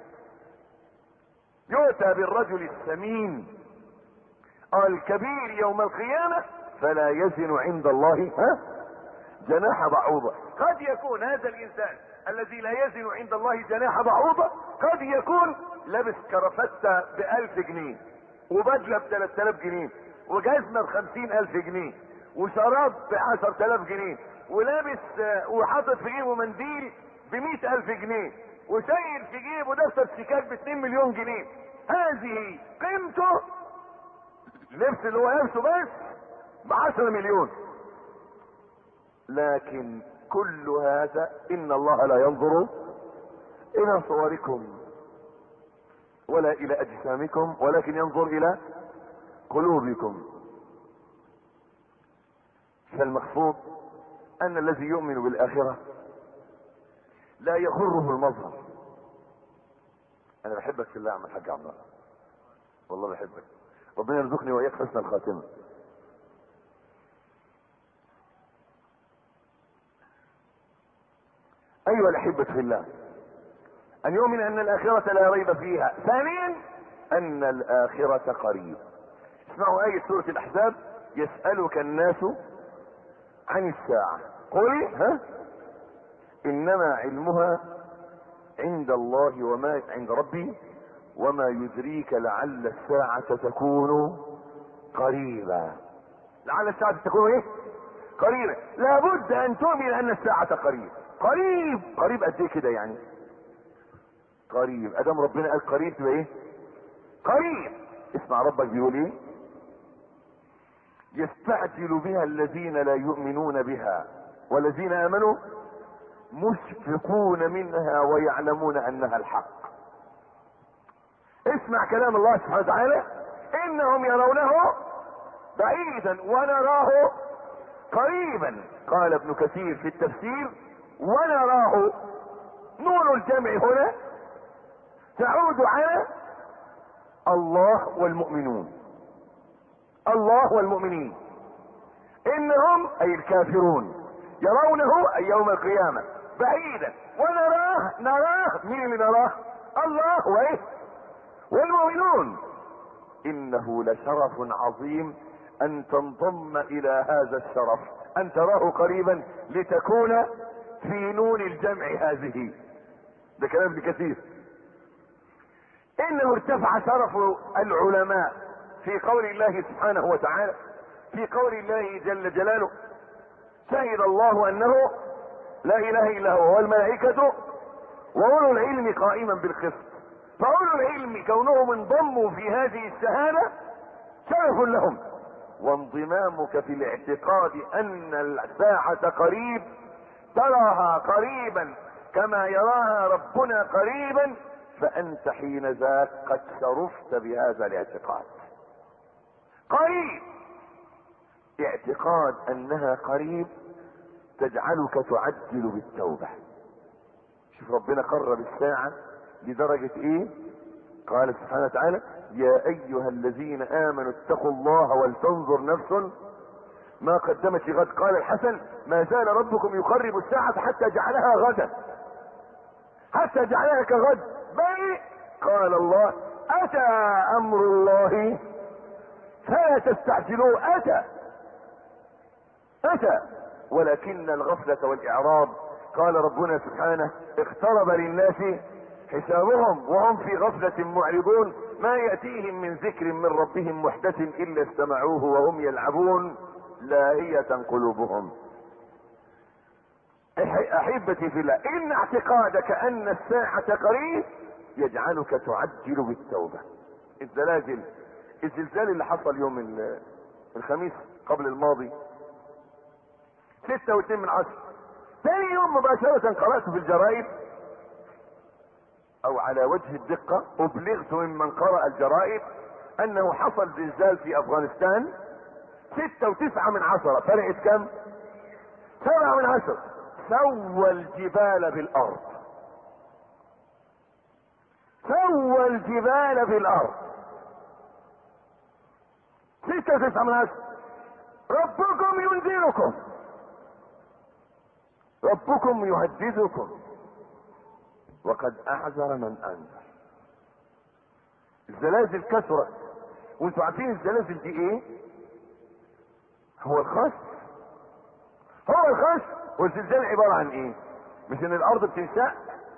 يؤتى بالرجل السمين الكبير يوم القيامة فلا يزن عند الله ها جناح بعوضة. قد يكون هذا الانسان الذي لا يزن عند الله جناح بعوضة قد يكون لابس كرافتة بألف جنيه وبدلة بثلاث آلاف جنيه وجزمة بخمسين ألف جنيه وشراب بعشر آلاف جنيه ولابس وحاطط في جيبه منديل بمئة ألف جنيه وشايل في جيبه دفتر شيكات باتنين مليون جنيه. هذه قيمته اللبس اللي هو لابسه بس بعشرة مليون. لكن كل هذا ان الله لا ينظر الى صوركم ولا الى اجسامكم ولكن ينظر الى قلوبكم. فالمقصود ان الذي يؤمن بالاخرة لا يغره المظهر. انا بحبك في الله يا عم الحاج عبد الله، والله بحبك، ربنا يرزقني واياك حسن الخاتمة. ايها الاحبة في الله، ان يؤمن ان الاخرة لا ريب فيها. ثانيا ان الاخرة قريب. اسمعوا آية سورة الاحزاب يسألك الناس عن الساعة قل ها انما علمها عند الله وما عند ربي وما يدريك لعل الساعة تكون قريبا. لعل الساعة تكون ايه؟ قريبا. لابد ان تؤمن ان الساعة قريب. قريب قريب قد ايه كده يعني؟ قريب ادام ربنا قال قريب تبقى ايه؟ قريب. اسمع ربك بيقول ايه؟ يستعجل بها الذين لا يؤمنون بها والذين امنوا مشفقون منها ويعلمون انها الحق. اسمع كلام الله سبحانه وتعالى انهم يرونه بعيدا ونراه قريبا. قال ابن كثير في التفسير ونراه نون الجمع هنا تعود على الله والمؤمنون. الله والمؤمنين انهم اي الكافرون يرونه اي يوم القيامة بعيدا ونراه نراه مين اللي نراه؟ الله وايه والمؤمنون. انه لشرف عظيم ان تنضم الى هذا الشرف ان تراه قريبا لتكون في نون الجمع هذه. ده كلام ابن كثير. انه ارتفع شرف العلماء في قول الله سبحانه وتعالى في قول الله جل جلاله شهد الله انه لا اله الا هو والملائكة واولو العلم قائما بالقسط. فاولو العلم كونهم انضموا في هذه الشهادة شرف لهم. وانضمامك في الاعتقاد ان الساعة قريب تراها قريبا كما يراها ربنا قريبا فانت حين ذاك قد شرفت بهذا الاعتقاد. قريب اعتقاد انها قريب تجعلك تعجل بالتوبة. شوف ربنا قرب الساعة لدرجة ايه؟ قال سبحانه وتعالى يا ايها الذين امنوا اتقوا الله ولتنظر نفس ما قدمت لغد. قال الحسن ما زال ربكم يقرب الساعة حتى جعلها غدا، حتى جعلها كغد. بل قال الله اتى امر الله فلا تستعجلوه. اتى اتى ولكن الغفلة والاعراض. قال ربنا سبحانه اقترب للناس حسابهم وهم في غفلة معرضون ما يأتيهم من ذكر من ربهم محدث الا استمعوه وهم يلعبون لاهية قلوبهم. احبتي في الله، ان اعتقادك ان الساعة قريب يجعلك تعجل بالتوبة. الزلازل الزلزال اللي حصل يوم الخميس قبل الماضي ستة واثنين من عشر، ثاني يوم مباشرة قرأت في الجرائد او على وجه الدقة ابلغت ممن قرأ الجرائد انه حصل زلزال في افغانستان ستة وتسعة من عشرة، فرقت كم؟ سبعة من عشرة. سوى الجبال بالارض، سوى الجبال بالارض. ستة وتسعة من عشرة. ربكم ينذركم، ربكم يهددكم وقد اعذر من انذر. الزلازل كثرت، وانتوا عارفين الزلازل دي ايه؟ هو الخسف، هو الخسف. والزلزال عبارة عن ايه؟ مش ان الارض بتنشق،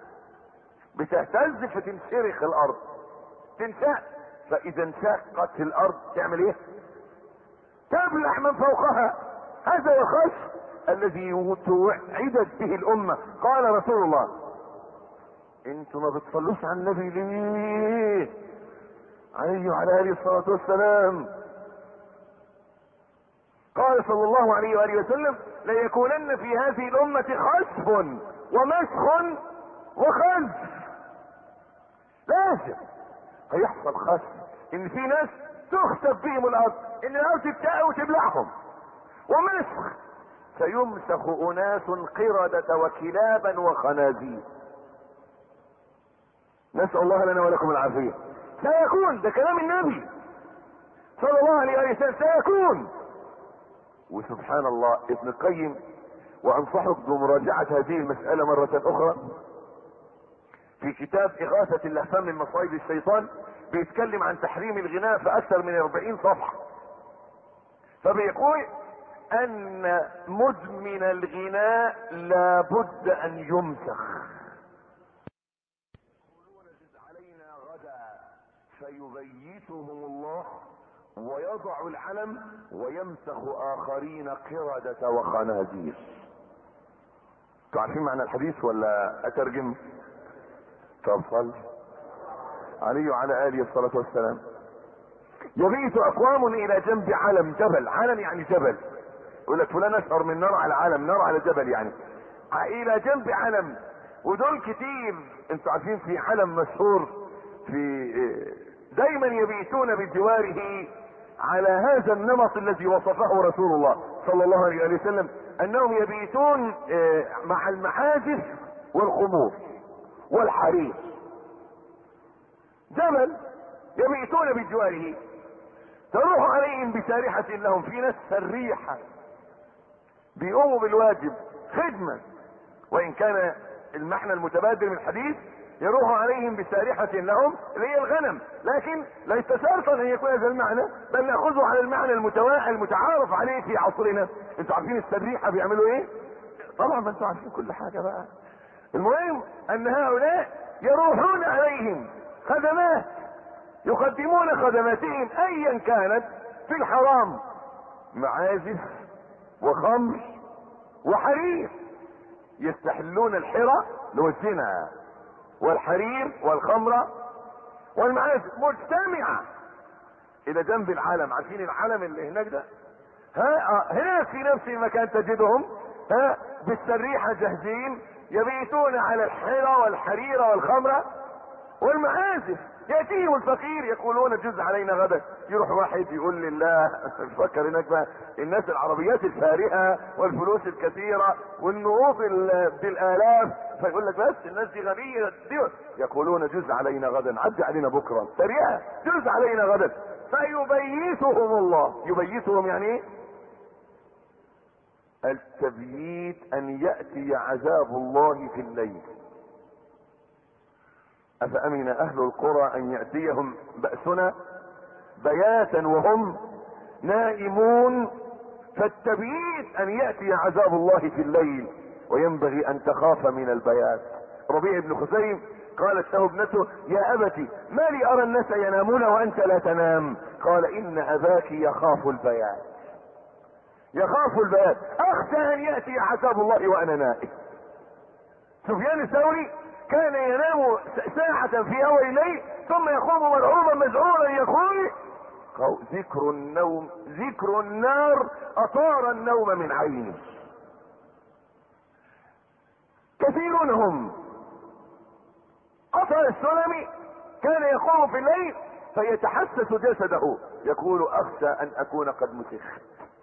بتهتز فتنشرخ الارض، تنشق، فاذا انشقت الارض تعمل ايه؟ تبلع من فوقها. هذا هو الخسف الذي توعدت به الامة. قال رسول الله انتوا ما بتصلوش على النبي ليه عليه وعلى اله الصلاة والسلام؟ قال صلى الله عليه وآله وسلم ليكونن في هذه الأمة خسف ومسخ وخلف. لازم هيحصل خسف، ان في ناس تخسف بهم الارض، ان الارض تبتاع وتبلعهم. ومسخ سيمسخ اناس قردة وكلابا وخنازير. نسأل الله لنا ولكم العافية. سيكون، ده كلام النبي صلى الله عليه وآله وسلم، سيكون. وسبحان الله ابن القيم، وانصحك بمراجعة هذه المسألة مرة اخرى، في كتاب اغاثة اللهفان من مصائد الشيطان بيتكلم عن تحريم الغناء في اكثر من أربعين صفحة. فبيقول ان مدمن الغناء لابد ان يمسخ. يقولون زد علينا غدا فيبيتهم الله ويضع العلم ويمسخ اخرين قردة وخنازير. تعرفين معنى الحديث ولا اترجم؟ طب صل عليه وعلى اله الصلاة والسلام. يبيت اقوام الى جنب علم، جبل، علم يعني جبل. يقول لك فلان اشهر من نار على علم، نار على جبل يعني. الى جنب علم، ودول كتير. انتوا عارفين في علم مشهور في دايما يبيتون بجواره على هذا النمط الذي وصفه رسول الله صلى الله عليه وسلم، انهم يبيتون مع المحاجز والخمور والحرير. جبل يبيتون بجواره، تروح عليهم بسارحة لهم، في ناس سريحة بيقوموا بالواجب خدمة، وان كان المعنى المتبادل من الحديث يروح عليهم بسارحة لهم اللي هي الغنم، لكن ليس شرطا ان يكون هذا المعنى، بل ناخذه على المعنى المتوا... المتعارف عليه في عصرنا. انتوا عارفين السريحة بيعملوا ايه؟ طبعا ما انتوا عارفين كل حاجة بقى. المهم ان هؤلاء يروحون عليهم خدمات، يقدمون خدماتهم ايا كانت في الحرام، معازف وخمر وحرير. يستحلون الحرى للزنا والحرير والخمرة والمعازف مجتمعة الى جنب العالم. عارفين العالم اللي هناك ده؟ ها هناك في نفس المكان تجدهم ها بالسريحة جاهزين، يبيتون على الحرى والحرير والخمرة والمعازف. يأتيهم الفقير يقولون جز علينا غدا. يروح واحد يقول لله فكر هناك بقى الناس العربيات الفارهة والفلوس الكثيرة والنقوط بالالاف، فيقول لك بس الناس دي غنية دي. يقولون جز علينا غدا، عدي علينا بكرة سريعة، جز علينا غدا. فيبيتهم الله. يبيتهم يعني ايه؟ التبييت ان يأتي عذاب الله في الليل. افامن اهل القرى ان يأتيهم بأسنا بياتا وهم نائمون. فالتبييت ان يأتي عذاب الله في الليل، وينبغي ان تخاف من البيات. ربيع بن خثيم قالت له ابنته يا ابتي ما لي ارى الناس ينامون وانت لا تنام؟ قال ان اباك يخاف البيات. يخاف البيات، اخشى ان يأتي عذاب الله وانا نائم. سفيان الثوري كان ينام ساعة في اول الليل ثم يقوم مرعوبا مذعورا يقول ذكر النوم ذكر النار اطار النوم من عيني. كثيرون هم قطع السلم كان يقوم في الليل فيتحسس جسده يقول اخشى ان اكون قد مسخت.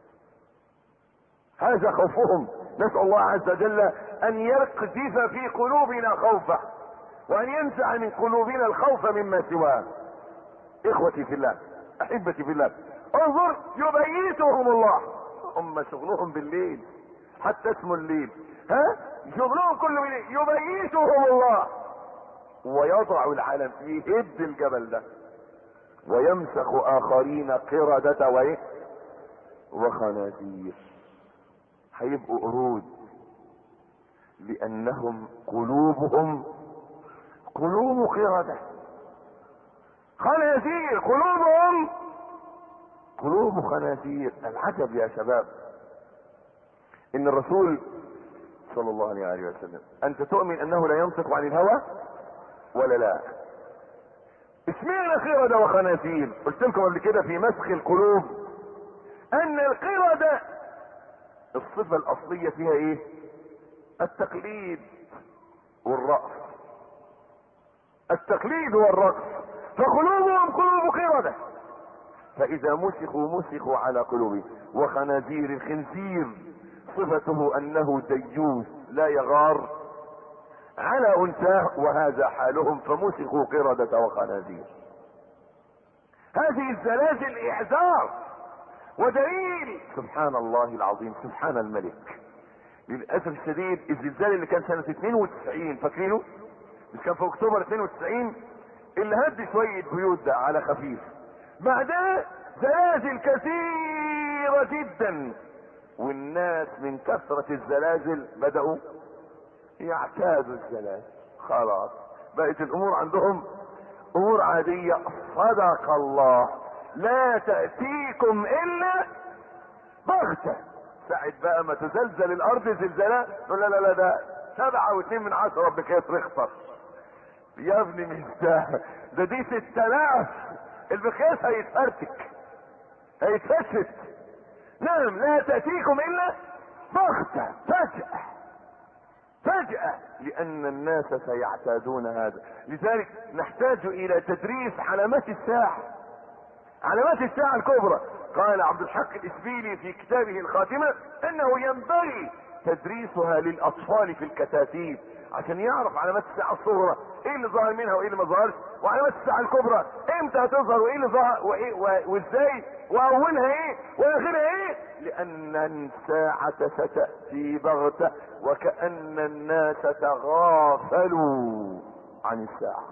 هذا خوفهم. نسأل الله عز وجل ان يقذف في قلوبنا خوفه وان ينزع من قلوبنا الخوف مما سواه. اخوتي في الله، احبتي في الله، انظر يبيتهم الله. هم شغلهم بالليل حتى اسمه الليل، ها شغلهم كله بالليل. يبيتهم الله ويضع العلم، يهد الجبل ده ويمسخ اخرين قردة وايه وخنازير. هيبقوا قرود لانهم قلوبهم قلوب قردة. خنازير قلوبهم قلوب خنازير. العجب يا شباب ان الرسول صلى الله عليه وسلم، انت تؤمن انه لا ينطق عن الهوى ولا لا؟ اسمعنا قردة وخنازير. قلت لكم قبل كده في مسخ القلوب ان القردة الصفة الاصلية فيها ايه؟ التقليد والرأس. التقليد والرأس. فقلوبهم قلوب قردة، فاذا مسخوا مسخوا على قلوبهم. وخنازير الخنزير صفته انه ديوث لا يغار على انثاه، وهذا حالهم فمسخوا قردة وخنازير. هذه الزلازل احذار ودليل. سبحان الله العظيم، سبحان الملك. للاسف الشديد الزلزال اللي كان سنة اثنين وتسعين فاكرينه؟ مش كان في اكتوبر اثنين وتسعين اللي هد شوية بيوت ده على خفيف. بعدها زلازل كثيرة جدا، والناس من كثرة الزلازل بدأوا يعتادوا الزلازل. خلاص بقت الامور عندهم امور عادية. صدق الله، لا تأتيكم الا بغتة. ساعة بقى ما تزلزل الارض زلزالات لا لا لا ده سبعة واثنين من عشرة بكيس رخصة يا ابني. مش ده ده دي ست الاف. البخيس هيتفرتك هيتفشت. نعم لا تأتيكم الا بغتة، فجأة فجأة، لان الناس سيعتادون هذا. لذلك نحتاج الى تدريس علامات الساعة، علامات الساعة الكبرى. قال عبد الحق الاسبيلي في كتابه الخاتمة انه ينبغي تدريسها للاطفال في الكتاتيب عشان يعرف علامات الساعة الصغرى ايه اللي ظهر منها وايه اللي ما ظهرش، وعلامات الساعة الكبرى امتى هتظهر وايه اللي ظهر وايه وازاي واولها ايه واخرها ايه. لان الساعة ستأتي بغتة وكأن الناس تغافلوا عن الساعة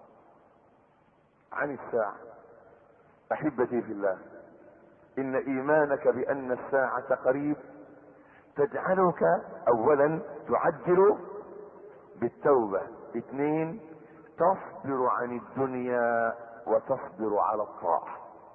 عن الساعة. احبتي في الله، ان ايمانك بان الساعة قريب تجعلك اولا تعجل بالتوبة، اثنين تصبر عن الدنيا وتصبر على الطاعة.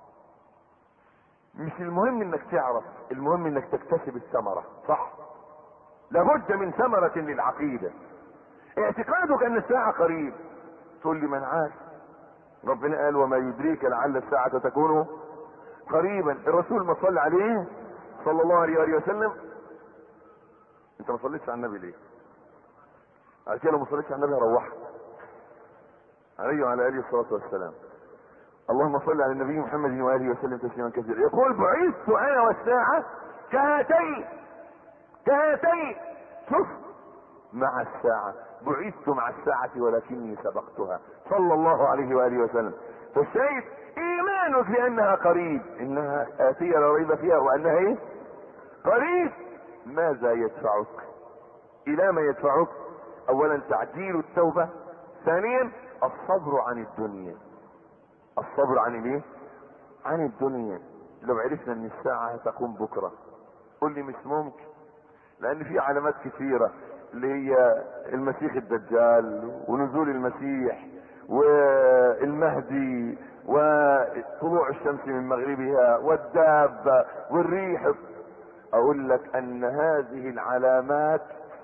مش المهم انك تعرف، المهم انك تكتسب الثمرة. صح، لابد من ثمرة للعقيدة. اعتقادك ان الساعة قريب، تقول لي من عارف؟ ربنا قال وما يدريك لعل الساعة تكون قريبا. الرسول ما صلى عليه صلى الله عليه وآله وسلم. انت ما صليتش على النبي ليه؟ قال كده لو ما صليتش على النبي هروحك. عليه وعلى اله الصلاه والسلام. اللهم صل على النبي محمد واله وسلم تسليما كثيرا. يقول بعثت انا والساعه كهاتين كهاتين. شوف، مع الساعه، بعثت مع الساعه ولكني سبقتها صلى الله عليه واله وسلم. فالشيء ايمانك بانها قريب، انها اتيه لا ريب فيها، وانها ايه؟ قريب. ماذا يدفعك؟ الى ما يدفعك؟ اولا تعجيل التوبه، ثانيا الصبر عن الدنيا. الصبر عن الايه؟ عن الدنيا. لو عرفنا ان الساعة هتقوم بكرة، قل لي مش ممكن، لان في علامات كثيرة اللي هي المسيح الدجال ونزول المسيح والمهدي وطلوع الشمس من مغربها والدابة والريح. اقول لك ان هذه العلامات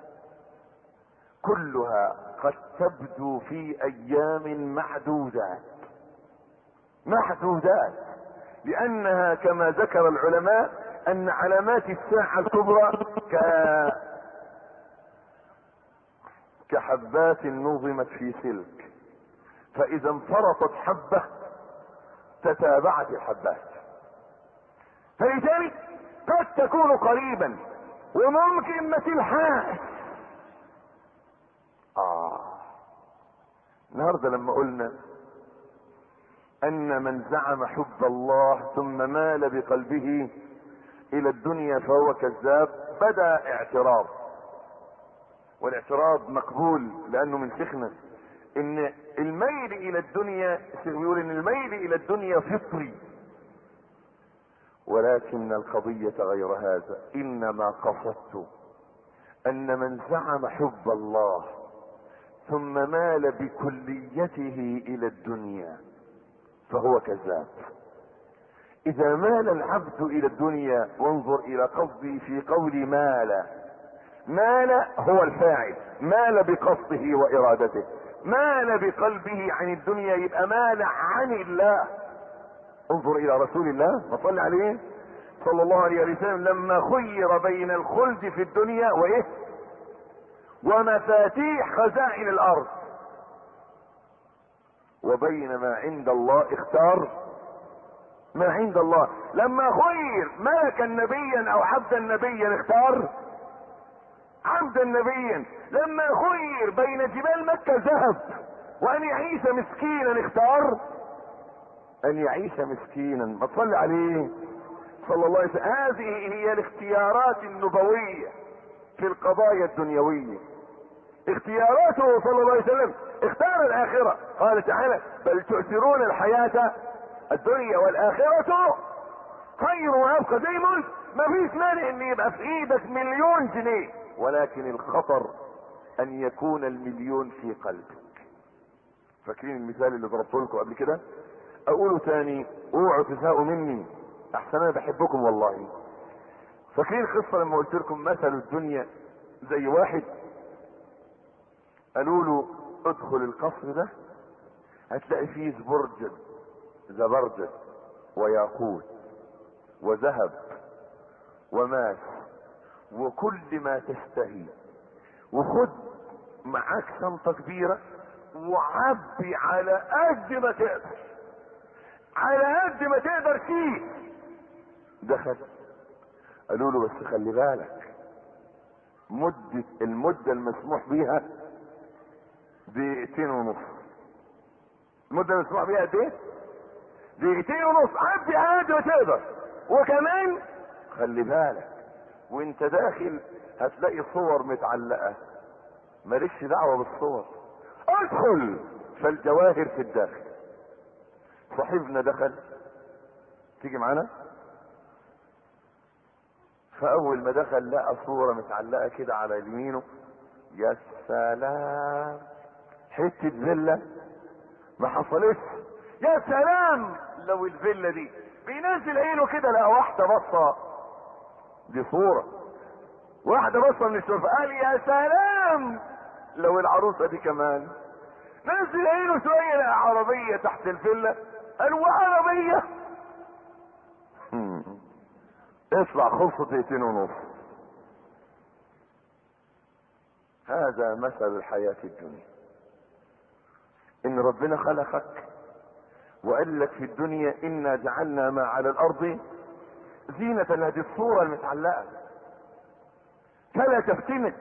كلها قد تبدو في ايام معدودات محدودات، لانها كما ذكر العلماء ان علامات الساعة الكبرى ك... كحبات نظمت في سلك، فاذا انفرطت حبة تتابعت الحبات، فلذلك قد تكون قريبا وممكن ما تلحقش. اه النهارده لما قلنا ان من زعم حب الله ثم مال بقلبه الى الدنيا فهو كذاب، بدا اعتراض، والاعتراض مقبول لانه من شيخنا ان الميل الى الدنيا، الشيخ بيقول ان الميل الى الدنيا فطري، ولكن القضية غير هذا. انما قصدت ان من زعم حب الله ثم مال بكليته الى الدنيا فهو كذاب. اذا مال العبد الى الدنيا، وانظر الى قصدي في قولي مال، مال هو الفاعل، مال بقصده وارادته، مال بقلبه عن الدنيا يبقى مال عن الله. انظر الى رسول الله وصل عليه صلى الله عليه وسلم لما خير بين الخلد في الدنيا وايه ومفاتيح خزائن الارض وبين ما عند الله، اختار ما عند الله. لما خير ملكا نبيا او عبدا نبيا اختار عبدا نبيا. لما خير بين جبال مكة ذهب وان يعيش مسكينا اختار ان يعيش مسكينا. ما تصلي عليه صلى الله عليه وسلم. هذه هي الاختيارات النبوية في القضايا الدنيوية. اختياراته صلى الله عليه وسلم اختار الاخرة. قال تعالى بل تؤثرون الحياة الدنيا والاخرة خير وابقى. زي ما قلت ما فيش مانع ان يبقى في ايدك مليون جنيه، ولكن الخطر ان يكون المليون في قلبك. فاكرين المثال اللي ضربته لكم قبل كده؟ اقوله تاني، اوعوا تزهقوا مني احسن انا بحبكم والله. فاكرين القصة لما قلت لكم مثل الدنيا زي واحد قالوا له ادخل القصر ده هتلاقي فيه زبرجد زبرجد وياقوت وذهب وماس وكل ما تشتهي، وخد معاك شنطة كبيرة وعبي على قد ما تقدر، على قد ما تقدر فيه. دخل قالوا له بس خلي بالك مدة المدة المسموح بيها دقيقتين ونص. المدة المسموح بيها قد ايه؟ دقيقتين ونص. عبي على قد ما تقدر، وكمان خلي بالك وانت داخل هتلاقي صور متعلقة، مالكش دعوة بالصور، ادخل فالجواهر في الداخل. صاحبنا دخل، تيجي معانا؟ فاول ما دخل لقى صورة متعلقة كده على يمينه. يا سلام، حتة فيلا ما حصلتش. يا سلام لو الفيلا دي. بينزل عينه كده لقى واحدة بصة، دي صورة واحدة بصة من الشرفة، قال يا سلام لو العروسة دي كمان. نزل عينه شوية لقى عربية تحت الفيلا، قال وعربية اطلع خلصت دقيقتين ونص. هذا مثل الحياة الدنيا. ان ربنا خلقك وقال لك في الدنيا انا جعلنا ما على الارض زينة، هذه الصورة المتعلقة، فلا تفتنك.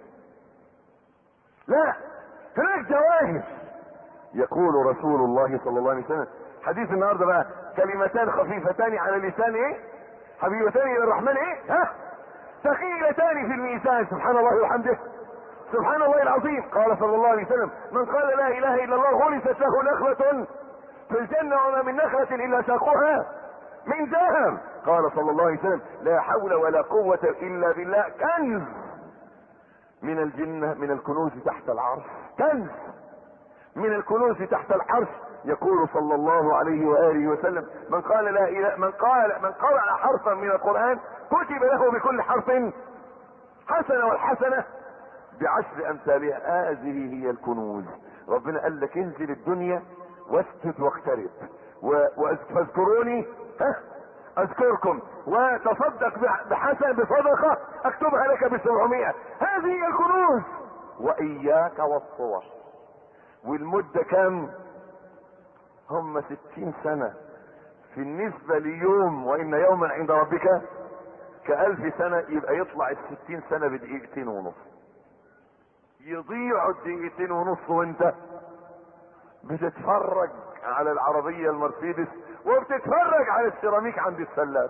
لا، هناك جواهر. يقول رسول الله صلى الله عليه وسلم، حديث النهارده بقى، كلمتان خفيفتان على اللسان ايه؟ حبيبتان الى الرحمن ايه؟ ها؟ ثقيلتان في الميزان، سبحان الله وحمده، سبحان الله العظيم. قال صلى الله عليه وسلم: من قال لا اله الا الله غرست له نخلة في الجنة وما من نخلة الا ساقها من ذهب. قال صلى الله عليه وسلم: لا حول ولا قوة الا بالله. كنز من الجنة، من الكنوز تحت العرش، كنز من الكنوز تحت العرش. يقول صلى الله عليه وآله وسلم: من قال لا اله من قال من قرأ حرفا من القرآن كتب له بكل حرف حسنة، والحسنة بعشر امثالها. هذه هي الكنوز. ربنا قال لك انزل الدنيا واسجد واقترب واذكروني ها اذكركم، وتصدق بحسن بصدقة اكتبها لك بسبعمائة. هذه هي الكنوز. واياك والصور. والمدة كم؟ هم ستين سنة. في النسبة ليوم وان يوما عند ربك كألف سنة، يبقى يطلع الستين سنة بدقيقتين ونص. يضيعوا الدقيقتين ونص وانت بتتفرج على العربية المرسيدس وبتتفرج على السيراميك عند السلاب.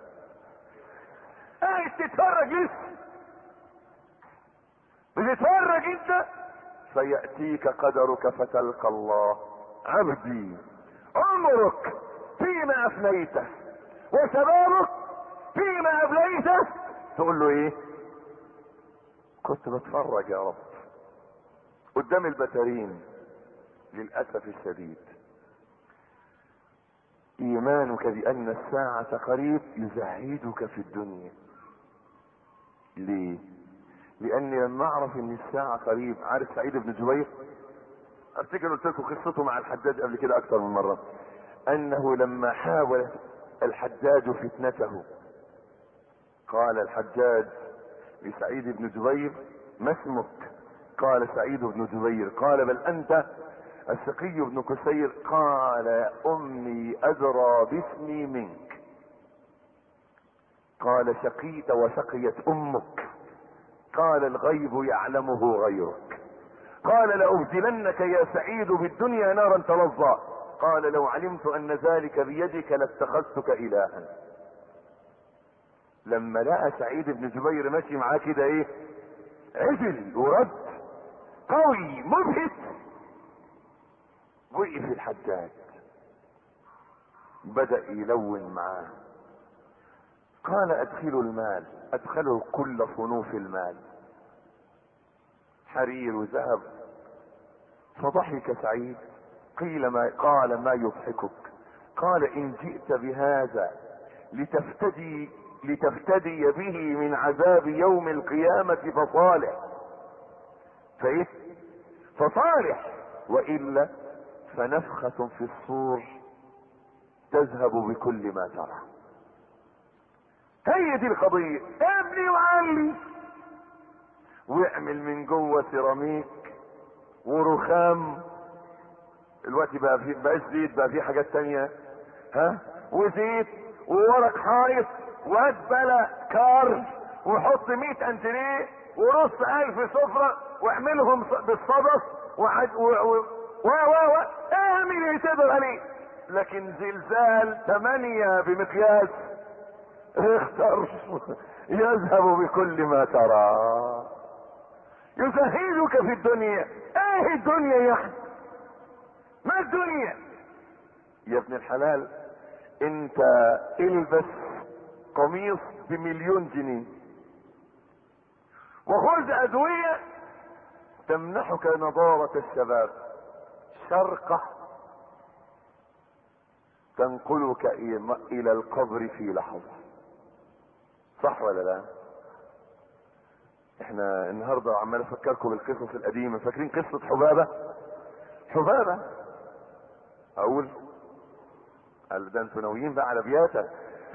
قاعد تتفرج لسه، بتتفرج انت. فيأتيك قدرك فتلقى الله: عبدي عمرك فيما افنيته وشبابك فيما ابليته. تقول له ايه؟ كنت بتفرج يا رب قدام البتارين. للأسف الشديد ايمانك بان الساعة قريب يزهدك في الدنيا. ليه؟ لاني لما اعرف ان الساعة قريب، عارف سعيد بن جبير؟ افتكر قلت لكم قصته مع الحجاج قبل كده اكثر من مرة، انه لما حاول الحجاج فتنته قال الحجاج لسعيد بن جبير: ما اسمك؟ قال: سعيد بن جبير. قال: بل انت الشقي بن كسير. قال: يا امي ادرى باسمي منك. قال: شقيت وشقيت امك. قال: الغيب يعلمه غيرك. قال: لأبدلنك يا سعيد بالدنيا نارا تلظى. قال: لو علمت ان ذلك بيدك لاتخذتك الها. لما لقى سعيد بن جبير ماشي معاه كده ايه؟ عجل ورد قوي مبهت. وقف الحجاج بدأ يلون معاه. قال: ادخلوا المال. ادخلوا كل صنوف المال، حرير وذهب. فضحك سعيد. قيل: ما قال ما يضحكك؟ قال: ان جئت بهذا لتفتدي لتفتدي به من عذاب يوم القيامة فصالح. فايه؟ فصالح، والا فنفخة في الصور تذهب بكل ما ترى. هي دي القضية. ابني وعلي، واعمل من جوه سيراميك ورخام. الوقت بقى في بقى زيت، بقى في حاجات تانية، ها، وزيت وورق حائط وادبلة كار، وحط مية انتريه ورص الف سفرة واعملهم بالصدف وحد و و و و اعمل اللي تقدر عليه. لكن زلزال ثمانية بمقياس اختر يذهب بكل ما ترى. يزهدك في الدنيا. ايه الدنيا يا اخي؟ ما الدنيا يا ابن الحلال؟ انت البس قميص بمليون جنيه وخذ ادوية تمنحك نضارة الشباب، شرقة تنقلك الى القبر في لحظة. صح ولا لا؟ احنا النهاردة عمال افكركم بالقصص القديمة. فاكرين قصة حبابة؟ حبابة اقول قال: ده انتوا ناويين بقى على بياتا.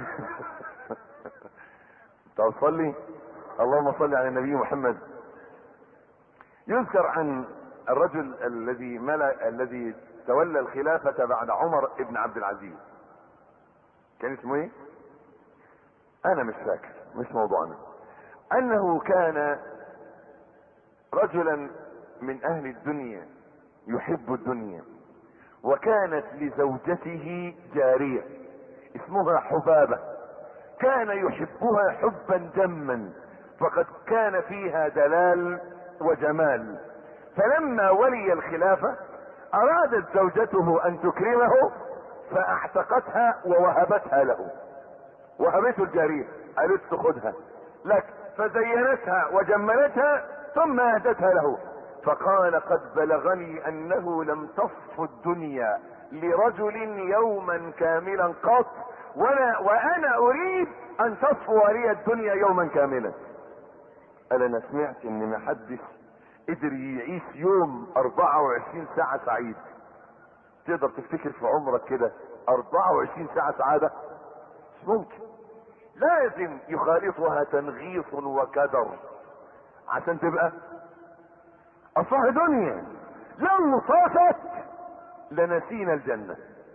طب صلي، اللهم صل على النبي محمد. يذكر عن الرجل الذي ملأ الذي تولى الخلافة بعد عمر ابن عبد العزيز. كان اسمه ايه؟ انا مش فاكر، مش موضوعنا. انه كان رجلا من اهل الدنيا يحب الدنيا، وكانت لزوجته جارية اسمها حبابة، كان يحبها حبا جما، فقد كان فيها دلال وجمال. فلما ولي الخلافة ارادت زوجته ان تكرمه فاعتقتها ووهبتها له، وهبته الجارية، قالت خذها لك، فزينتها وجملتها ثم اهدتها له. فقال قد بلغني انه لم تصف الدنيا لرجل يوما كاملا قط، وانا وانا اريد ان تصفو لي الدنيا يوما كاملا. قال انا سمعت ان ما حدش قدر يعيش يوم اربعة وعشرين ساعة سعيد. تقدر تفتكر في عمرك كده اربعة وعشرين ساعة سعادة؟ مش ممكن، لازم يخالطها تنغيص وكدر عشان تبقى اصلها دنيا. لو صافت لنسينا الجنة،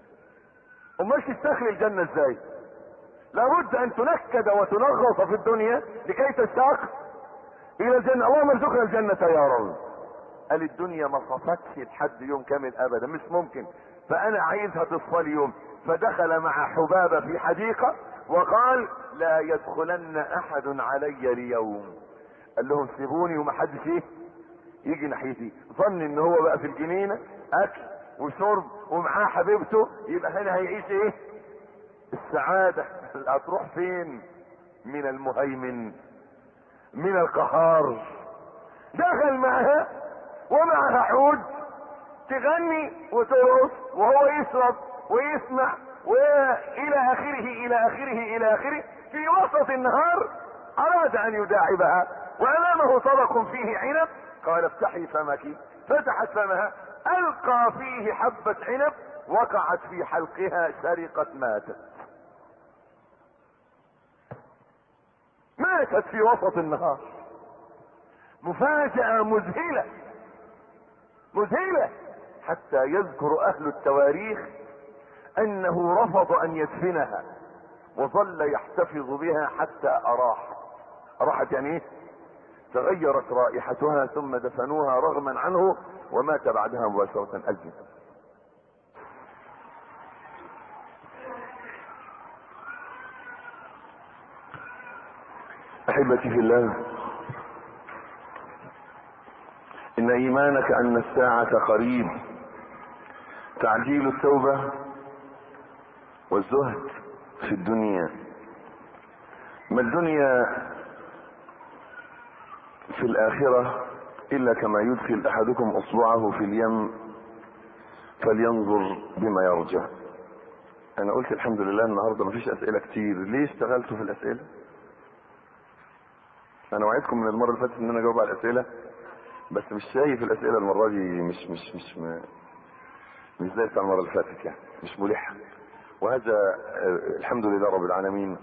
امال تستخلي الجنة ازاي؟ لابد ان تنكد وتنغص في الدنيا لكي تشتاق الى الجنة. اللهم ارزقنا الجنة يا رب. قال الدنيا ما صفتش لحد يوم كامل ابدا، مش ممكن، فانا عايزها تصفى يوم. فدخل مع حبابة في حديقة وقال لا يدخلن احد علي اليوم. قال لهم سيبوني ومحدش ايه يجي ناحيتي. ظن ان هو بقى في الجنينة اكل وشرب ومعاه حبيبته، يبقى هنا هيعيش ايه السعادة. هتروح فين من المهيمن من القهار؟ دخل معها ومعها عود تغني وترقص وهو يشرب ويسمع والى اخره الى اخره الى اخره. في وسط النهار اراد ان يداعبها وامامه طبق فيه عنب، قال افتحي فمك. فتحت فمها القى فيه حبة عنب، وقعت في حلقها سرقت، ماتت. ماتت في وسط النهار. مفاجأة مذهلة مذهلة، حتى يذكر اهل التواريخ انه رفض ان يدفنها وظل يحتفظ بها حتى اراح. اراحت يعني ايه؟ تغيرت رائحتها ثم دفنوها رغما عنه، ومات بعدها مباشرة. أجل احبتي في الله، ان ايمانك ان الساعة قريب، تعجيل التوبة والزهد في الدنيا. ما الدنيا في الاخرة الا كما يدخل احدكم اصبعه في اليم فلينظر بما يرجع. انا قلت الحمد لله النهاردة مفيش اسئلة كتير. ليه اشتغلتوا في الاسئلة؟ انا وعدكم من المرة اللي فاتت ان انا اجاوب على الاسئلة، بس مش شايف الاسئلة المرة دي مش مش مش م... مش زي بتاع المرة اللي فاتت، يعني مش ملحة. وهذا الحمد لله رب العالمين.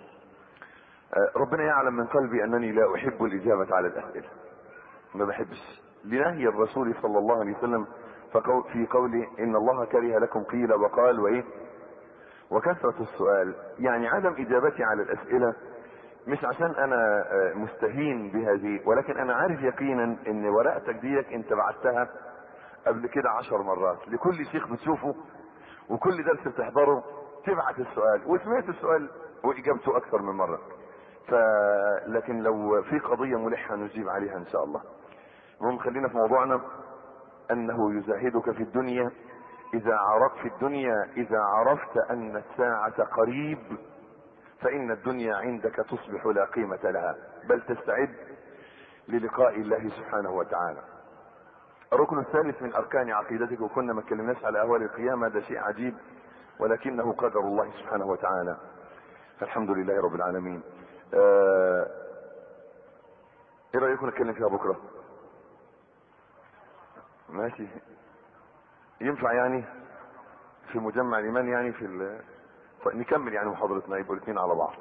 ربنا يعلم من قلبي انني لا احب الاجابة على الاسئلة، ما بحبش، لنهي الرسول صلى الله عليه وسلم في قوله ان الله كره لكم قيل وقال وايه وكثرة السؤال. يعني عدم اجابتي على الاسئلة مش عشان انا مستهين بهذه، ولكن انا عارف يقينا ان ورقتك ديك انت بعتها قبل كده عشر مرات لكل شيخ بتشوفه وكل درس بتحضره تبعت السؤال، وسمعت السؤال واجابته اكثر من مرة. ف لكن لو في قضية ملحة نجيب عليها ان شاء الله. المهم خلينا في موضوعنا. انه يزاهدك في الدنيا اذا عرفت في الدنيا اذا عرفت ان الساعة قريب، فان الدنيا عندك تصبح لا قيمة لها، بل تستعد للقاء الله سبحانه وتعالى. الركن الثالث من اركان عقيدتك، وكنا ما اتكلمناش على اهوال القيامة، هذا شيء عجيب ولكنه قدر الله سبحانه وتعالى، فالحمد لله رب العالمين. آه... ايه رأيكم نتكلم فيها بكرة؟ ماشي، ينفع يعني في مجمع الايمان، يعني في ال... نكمل يعني محاضرتنا، يبقوا الاثنين على بعض.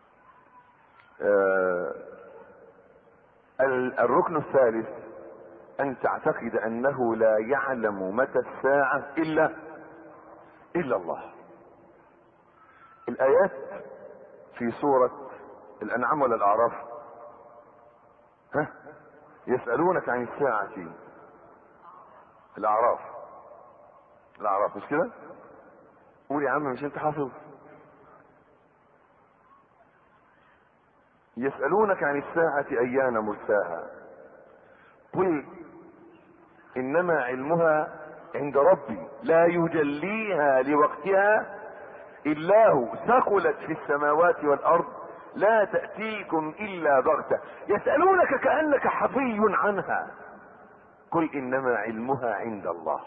آه... الركن الثالث ان تعتقد انه لا يعلم متى الساعة الا الا الله. الايات في سورة الانعام ولا الاعراف؟ ها يسألونك عن الساعة، الاعراف الاعراف مش كده؟ قول يا عم، مش انت حافظ؟ يسألونك عن الساعة ايان مرساها قل انما علمها عند ربي لا يجليها لوقتها الا هو ثقلت في السماوات والارض لا تأتيكم الا بغتة يسألونك كأنك حفي عنها قل انما علمها عند الله.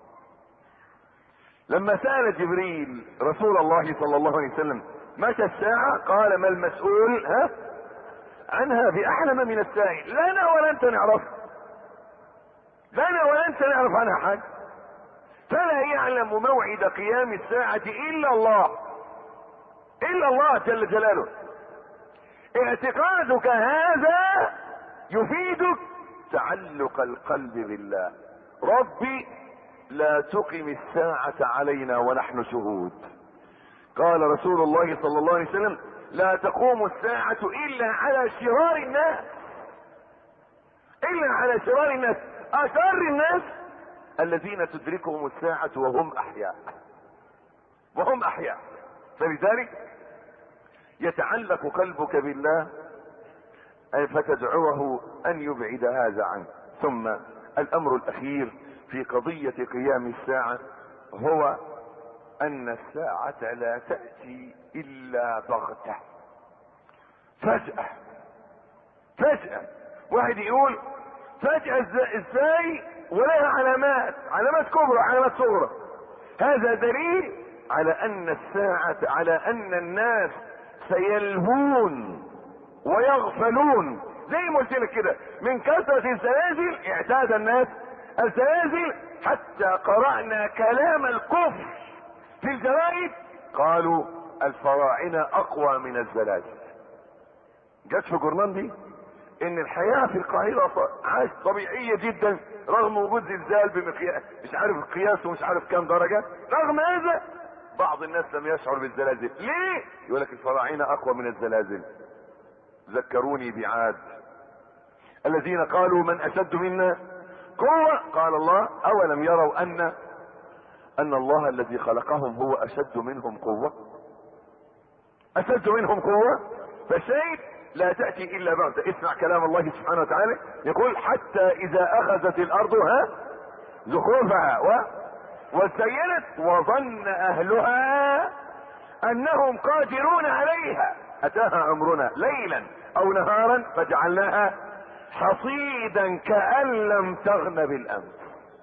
لما سأل جبريل رسول الله صلى الله عليه وسلم متى الساعة قال ما المسؤول ها عنها بأعلم من السائل. لا انا ولا انت نعرف، لا انا ولا انت نعرف عنها حاجة. فلا يعلم موعد قيام الساعة الا الله، الا الله جل جلاله. اعتقادك هذا يفيدك تعلق القلب بالله. ربي لا تقم الساعة علينا ونحن شهود. قال رسول الله صلى الله عليه وسلم لا تقوم الساعة الا على شرار الناس، الا على شرار الناس. اشر الناس الذين تدركهم الساعة وهم احياء، وهم احياء. فلذلك يتعلق قلبك بالله فتدعوه ان يبعد هذا عنك. ثم الامر الاخير في قضية قيام الساعة هو ان الساعة لا تأتي الا بغتة، فجأة. فجأة واحد يقول فجأة ازاي ولها علامات، علامات كبرى علامات صغرى. هذا دليل على ان الساعة، على ان الناس سيلهون ويغفلون. زي ما قلت لك كده، من كثرة الزلازل اعتاد الناس الزلازل، حتى قرأنا كلام الكفر في الجرائد قالوا الفراعنة اقوى من الزلازل. جت في جورنال دي ان الحياة في القاهرة عاش طبيعية جدا رغم وجود زلزال بمقياس مش عارف قياسه مش عارف كام درجة. رغم هذا بعض الناس لم يشعر بالزلازل. ليه؟ يقول لك الفراعنة اقوى من الزلازل. ذكروني بعاد الذين قالوا من اشد منا قوة. قال الله اولم يروا ان ان الله الذي خلقهم هو اشد منهم قوة، اشد منهم قوة. فالشيء لا تأتي الا بغتة. اسمع كلام الله سبحانه وتعالى يقول حتى اذا اخذت الارض ها زخرفها و وزينت وظن اهلها انهم قادرون عليها اتاها امرنا ليلا او نهارا فجعلناها حصيدا كأن لم تغن بالامس،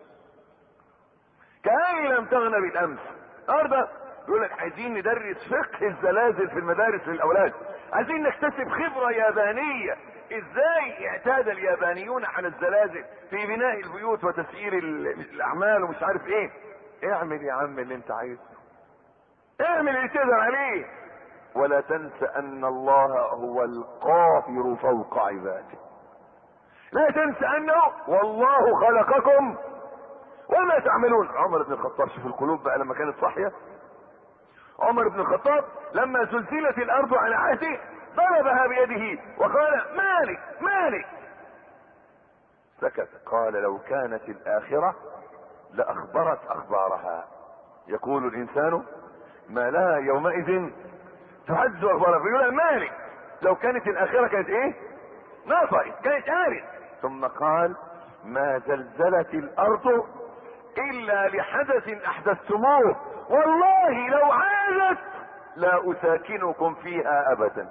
كأن لم تغن بالامس. النهارده يقول لك عايزين ندرس فقه الزلازل في المدارس للاولاد، عايزين نكتسب خبرة يابانية. ازاي اعتاد اليابانيون على الزلازل في بناء البيوت وتسيير الاعمال ومش عارف ايه. اعمل يا عم اللي انت عايزه، اعمل اللي تقدر عليه، ولا تنسى ان الله هو القاهر فوق عباده. لا تنسى انه والله خلقكم وما تعملون. عمر بن الخطاب، شوف القلوب بقى لما كانت صاحية. عمر بن الخطاب لما زلزلت الارض على عهده ضربها بيده وقال مالك مالك، سكت. قال لو كانت الاخرة لاخبرت اخبارها. يقول الانسان ما لها يومئذ تحدث اخبارها. فيقول مالك لو كانت الاخرة كانت ايه؟ نطقت، كانت عارف. ثم قال ما زلزلت الارض الا لحدث احدثتموه والله لو عادت لا اساكنكم فيها ابدا.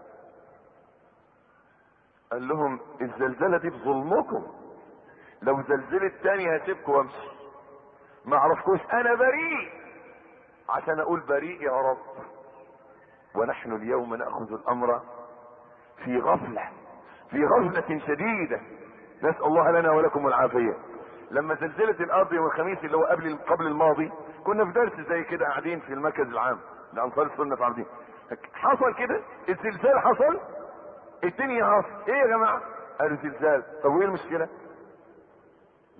قال لهم الزلزلة دي بظلمكم، لو زلزلت تاني هسيبكم وامشي، ما اعرفكوش، انا بريء عشان اقول بريء يا رب. ونحن اليوم نأخذ الامر في غفلة، في غفلة شديدة، نسأل الله لنا ولكم العافية. لما زلزلت الارض يوم الخميس اللي هو قبل قبل الماضي، كنا في درس زي كده قاعدين في المركز العام لانصار السنة في عابدين. حصل كده الزلزال، حصل الدنيا عصر. ايه يا جماعة؟ قالوا زلزال. طب وايه المشكلة؟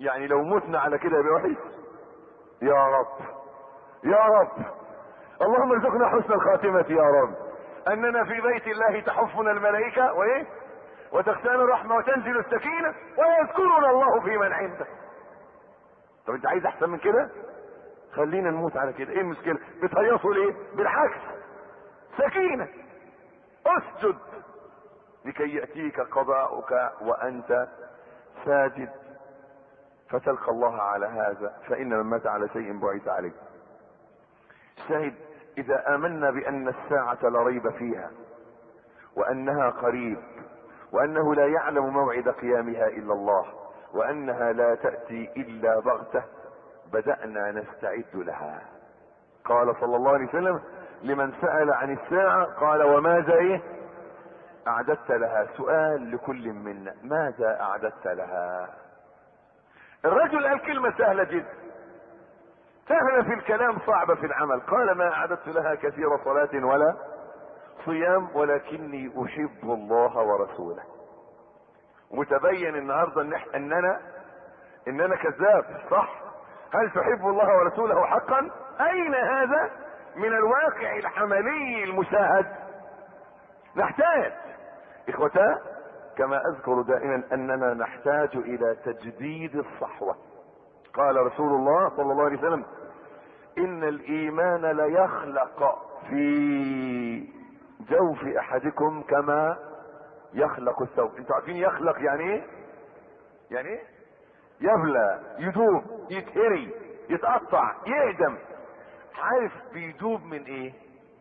يعني لو متنا على كده يبقى وحش. يا رب يا رب اللهم ارزقنا حسن الخاتمة يا رب. اننا في بيت الله تحفنا الملائكة وايه وتغشانا الرحمة وتنزل السكينة ويذكرنا الله في من عنده. طب انت عايز احسن من كده؟ خلينا نموت على كده. ايه المشكلة؟ بتهيصوا ليه؟ بالعكس، سكينة. اسجد لكي يأتيك قضاؤك وانت ساجد فتلقى الله على هذا، فان من مات على شيء بعث عليه. شاهد، اذا امنا بان الساعة لا ريب فيها وانها قريب وانه لا يعلم موعد قيامها الا الله وانها لا تأتي الا بغتة، بدأنا نستعد لها. قال صلى الله عليه وسلم لمن سأل عن الساعة قال وماذا ايه اعددت لها؟ سؤال لكل منا، ماذا اعددت لها؟ الرجل قال كلمة سهلة جدا، سهلة في الكلام صعبة في العمل. قال ما اعددت لها كثير صلاة ولا صيام ولكني احب الله ورسوله. متبين النهاردة ان اننا اننا كذاب، صح؟ هل تحب الله ورسوله حقا؟ اين هذا من الواقع العملي المشاهد؟ نحتاج اخوتا كما اذكر دائما اننا نحتاج الى تجديد الصحوة. قال رسول الله صلى الله عليه وسلم ان الايمان ليخلق في جوف احدكم كما يخلق الثوب. انتوا عارفين يخلق يعني ايه؟ يعني ايه؟ يبلى، يدوب، يتهري، يتقطع، يهدم. عارف بيدوب من ايه؟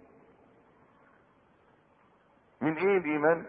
من ايه الايمان؟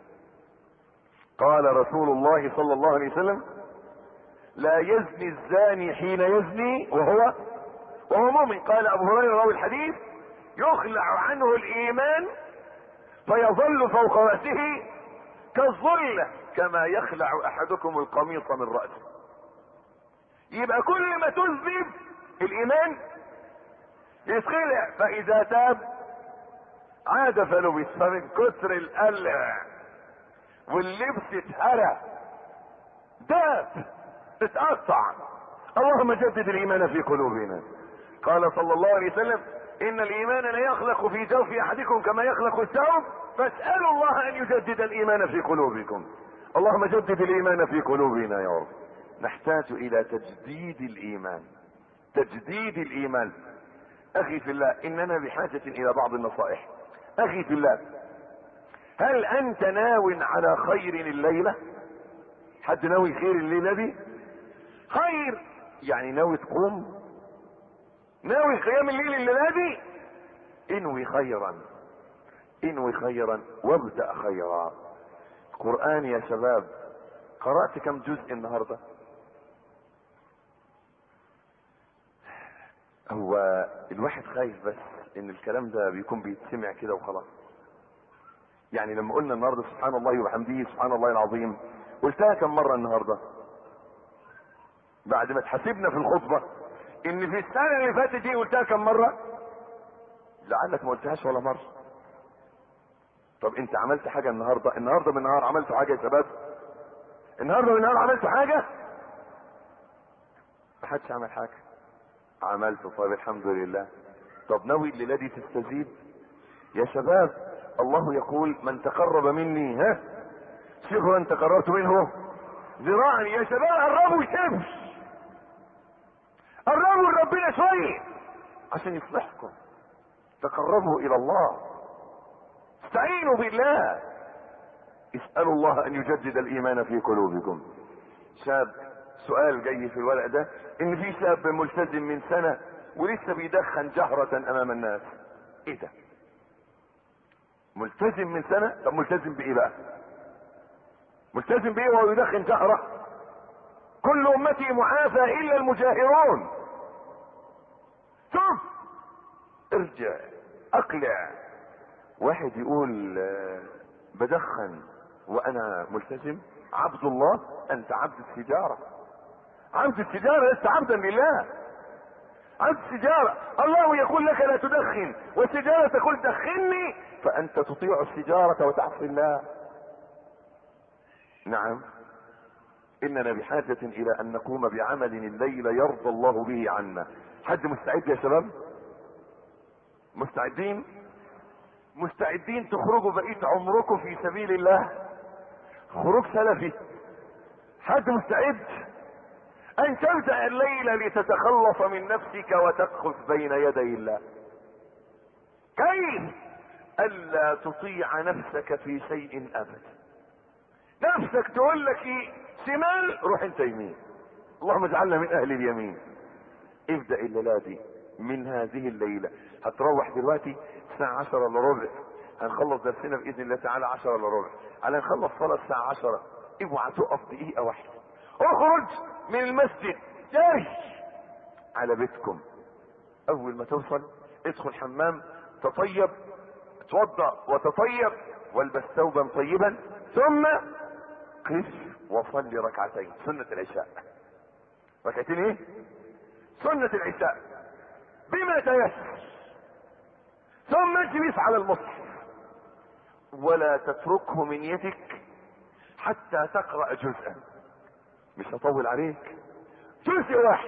قال رسول الله صلى الله عليه وسلم لا يزني الزاني حين يزني وهو وهو مؤمن. قال ابو هريره راوي الحديث يخلع عنه الايمان فيظل فوق رأسه كالظلة كما يخلع احدكم القميص من رأسه. يبقى كل ما تذنب الايمان يتخلع، فاذا تاب عاد فلبس. فمن كثر القلع واللبس اتهرى داب اتقطع. اللهم جدد الايمان في قلوبنا. قال صلى الله عليه وسلم ان الايمان لا يخلق في جوف احدكم كما يخلق الثوب فاسألوا الله ان يجدد الايمان في قلوبكم. اللهم جدد الايمان في قلوبنا يا رب. نحتاج الى تجديد الايمان، تجديد الايمان. اخي في الله اننا بحاجة الى بعض النصائح. اخي في الله هل انت ناو على خير الليلة؟ حد ناوي خير الليلة دي؟ خير يعني ناوي تقوم، ناوي قيام الليل الليلة دي، انوي خيرا، انوي خيرا وابدأ خيرا. قرآن يا شباب، قرأت كم جزء النهاردة؟ هو الواحد خايف بس ان الكلام ده بيكون بيتسمع كده وخلاص. يعني لما قلنا النهاردة سبحان الله وبحمده سبحان الله العظيم، قلتها كم مرة النهاردة؟ بعد ما تحاسبنا في الخطبة ان في السنة اللي فاتت دي قلتها كم مرة؟ لعلك ما قلتهاش ولا مرة. طب انت عملت حاجة النهاردة؟ النهاردة بالنهار عملت حاجة يا شباب؟ النهاردة بالنهار عملت حاجة؟ ما حدش عمل حاجة. عملت، طيب الحمد لله. طب ناوي الليلة دي تستزيد يا شباب؟ الله يقول من تقرب مني ها شبرا تقربت منه ذراعا. يا شباب قربوا شبر، قربوا لربنا شوية عشان يصلحكم. تقربوا الى الله، استعينوا بالله، اسألوا الله ان يجدد الايمان في قلوبكم. شاب، سؤال جاي في الورق ده ان في شاب ملتزم من سنة ولسه بيدخن جهرة امام الناس. ايه ده؟ ملتزم من سنة؟ طب ملتزم بايه بقى؟ ملتزم بايه وهو يدخن جهرة؟ كل امتي معافى الا المجاهرون. شوف، ارجع اقلع. واحد يقول بدخن وانا ملتزم. عبد الله، انت عبد التجارة، عبد التجارة، لست عبدا لله. عبد التجارة. الله يقول لك لا تدخن والتجارة تقول دخني، فانت تطيع التجارة وتعصي الله. نعم، اننا بحاجة الى ان نقوم بعمل الليلة يرضى الله به عنا. حد مستعد يا شباب؟ مستعدين؟ مستعدين تخرجوا بقية عمركم في سبيل الله خروج سلفي؟ حد مستعد ان تبدأ الليلة لتتخلص من نفسك وتقف بين يدي الله؟ كيف الا تطيع نفسك في شيء ابدا؟ نفسك تقول لك ايه؟ شمال، روح انت يمين. اللهم اجعلنا من اهل اليمين. ابدأ الليلة دي من هذه الليلة. هتروح دلوقتي الساعة عشرة الا ربع، هنخلص درسنا باذن الله تعالى عشرة الا ربع، على نخلص صلاة الساعة عشرة. اوعى تقف دقيقة واحدة. اخرج من المسجد جري على بيتكم. اول ما توصل ادخل حمام، تطيب، اتوضا وتطيب، والبس ثوبا طيبا، ثم قف وصلي ركعتين سنة العشاء. ركعتين ايه؟ سنة العشاء بما تيسر. ثم اجلس على المصحف ولا تتركه من يدك حتى تقرأ جزءا. مش هطول عليك، جزء واحد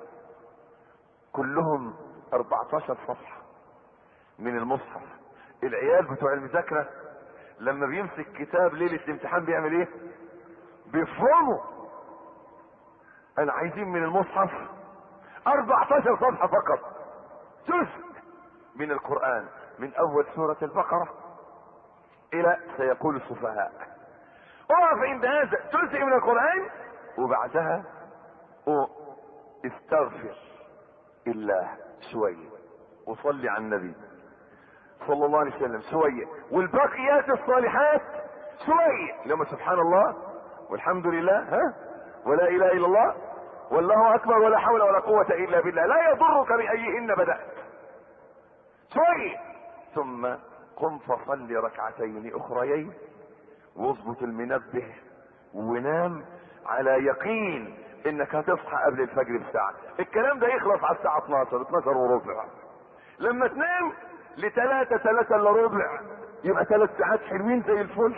كلهم اربعتاشر صفحة من المصحف. العيال بتوع المذاكرة لما بيمسك كتاب ليلة الامتحان بيعمل ايه؟ بيفرمه. انا عايزين من المصحف اربعتاشر صفحة فقط، جزء من القرآن، من اول سورة البقرة الى سيقول السفهاء. اقف عند هذا جزء من القرآن، وبعدها استغفر الله شوية، وصلي على النبي صلى الله عليه وسلم شوية، والباقيات الصالحات شوية، لما سبحان الله والحمد لله ها ولا اله الا الله والله اكبر ولا حول ولا قوة الا بالله، لا يضرك بايهن بدأت شوية. ثم قم فصلي ركعتين اخريين، واظبط المنبه ونام على يقين انك هتصحى قبل الفجر بساعة. الكلام ده يخلص على الساعة اتناشر اتناشر وربع. لما تنام لتلاتة تلاتة الا ربع يبقى ثلاث ساعات حلوين زي الفل.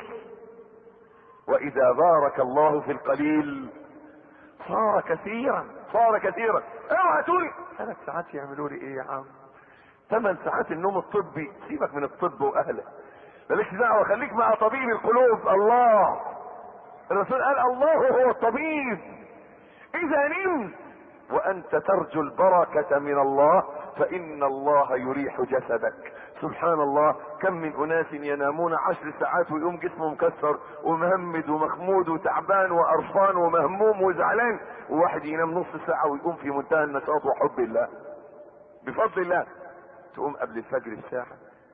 واذا بارك الله في القليل صار كثيرا، صار كثيرا. اوعى تقول ثلاث ساعات يعملوا لي ايه يا عم؟ ثمان ساعات النوم الطبي، سيبك من الطب واهله، مالكش دعوه، خليك مع طبيب القلوب الله. الرسول قال الله هو الطبيب. اذا نمت وانت ترجو البركة من الله فان الله يريح جسدك. سبحان الله، كم من اناس ينامون عشر ساعات ويقوم جسمه مكسر ومهمد ومخمود وتعبان وقرفان ومهموم وزعلان، وواحد ينام نص ساعة ويقوم في منتهى النشاط وحب الله بفضل الله. تقوم قبل الفجر بساعة،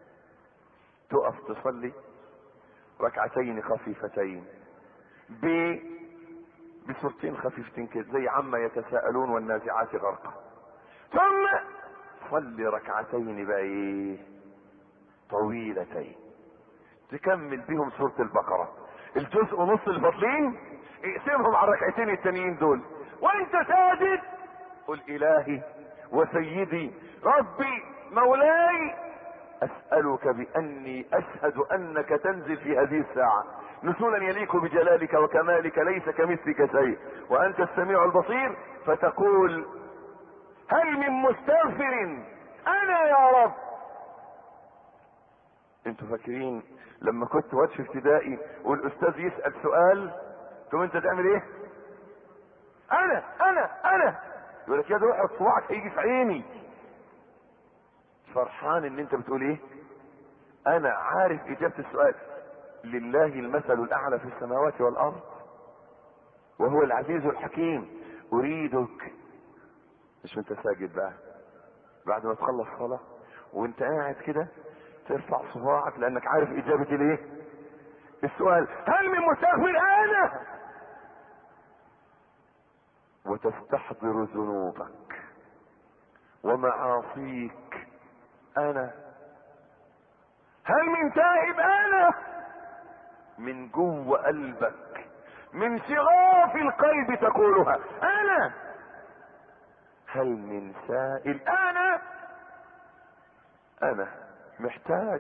تقف تصلي ركعتين خفيفتين ب بصورتين خفيفتين كده زي عما يتساءلون والنازعات غرقا، ثم صلي ركعتين بقى ايه طويلتين تكمل بهم سورة البقرة. الجزء ونص الفاضلين اقسمهم على الركعتين التانيين دول، وانت ساجد قل الهي وسيدي ربي مولاي اسألك باني اشهد انك تنزل في هذه الساعة نزولا يليق بجلالك وكمالك ليس كمثلك شيء وانت السميع البصير، فتقول هل من مستغفر انا يا رب. انتوا فاكرين لما كنت واد في ابتدائي والاستاذ يسأل سؤال تقوم انت تعمل ايه؟ انا انا انا يقول لك يا ده روح صباعك هيجي في عيني. فرحان ان انت بتقول ايه؟ انا عارف اجابة السؤال. لله المثل الاعلى في السماوات والارض وهو العزيز الحكيم. اريدك مش وانت ساجد بقى، بعد ما تخلص صلاة وانت قاعد كده ترفع صباعك لانك عارف اجابة الايه؟ السؤال هل من مستغفر انا، وتستحضر ذنوبك ومعاصيك انا. هل من تائب انا، من جوه قلبك من شغاف القلب تقولها انا. هل من سائل انا، انا محتاج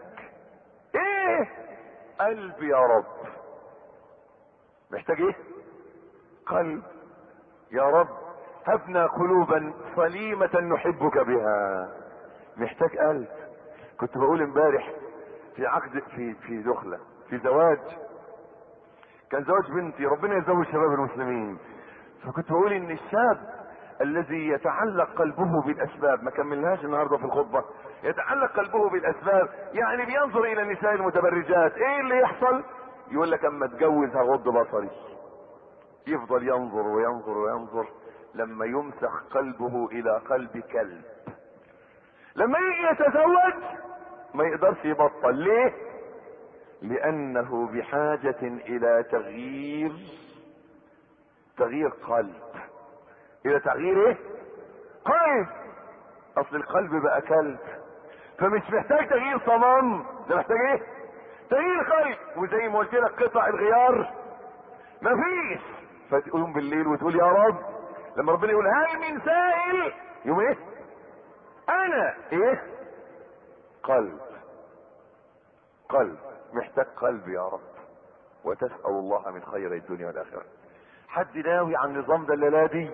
ايه؟ قلبي يا رب محتاج ايه؟ قلب. يا رب هبنا قلوبا سليمة نحبك بها. محتاج قلب. كنت بقول امبارح في عقد في في دخلة في زواج، كان زواج بنتي، ربنا يزوج شباب المسلمين. فكنت بقول ان الشاب الذي يتعلق قلبه بالاسباب، ما كملناش النهارده في الخطبه، يتعلق قلبه بالاسباب، يعني بينظر الى النساء المتبرجات، ايه اللي يحصل؟ يقول لك اما اتجوز هغض بصري. يفضل ينظر وينظر وينظر لما يمسخ قلبه الى قلب كلب. لما يجي يتزوج ما يقدرش يبطل. ليه؟ لانه بحاجة الى تغيير تغيير قلب، الى تغيير ايه؟ قلب. اصل القلب بقى كلب، فمش محتاج تغيير صمام، ده محتاج ايه؟ تغيير قلب. وزي ما قلت لك قطع الغيار مفيش، فتقوم بالليل وتقول يا رب، لما ربنا يقول هل من سائل، يوم ايه؟ انا ايه؟ قلب. قلب محتاج قلب يا رب. وتسأل الله من خير الدنيا والاخره. حد ناوي عن النظام ده الليله دي؟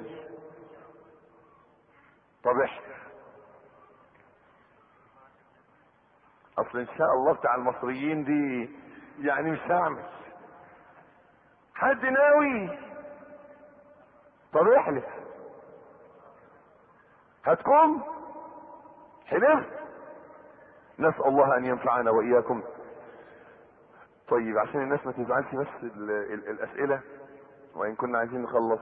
طب احنا اصل ان شاء الله بتاع المصريين دي يعني مش هعمل. حد ناوي؟ طب احلف. هتقوم؟ حلف؟ نسأل الله ان ينفعنا واياكم. طيب عشان الناس ما تزعلش بس ال ال الاسئلة، وان كنا عايزين نخلص.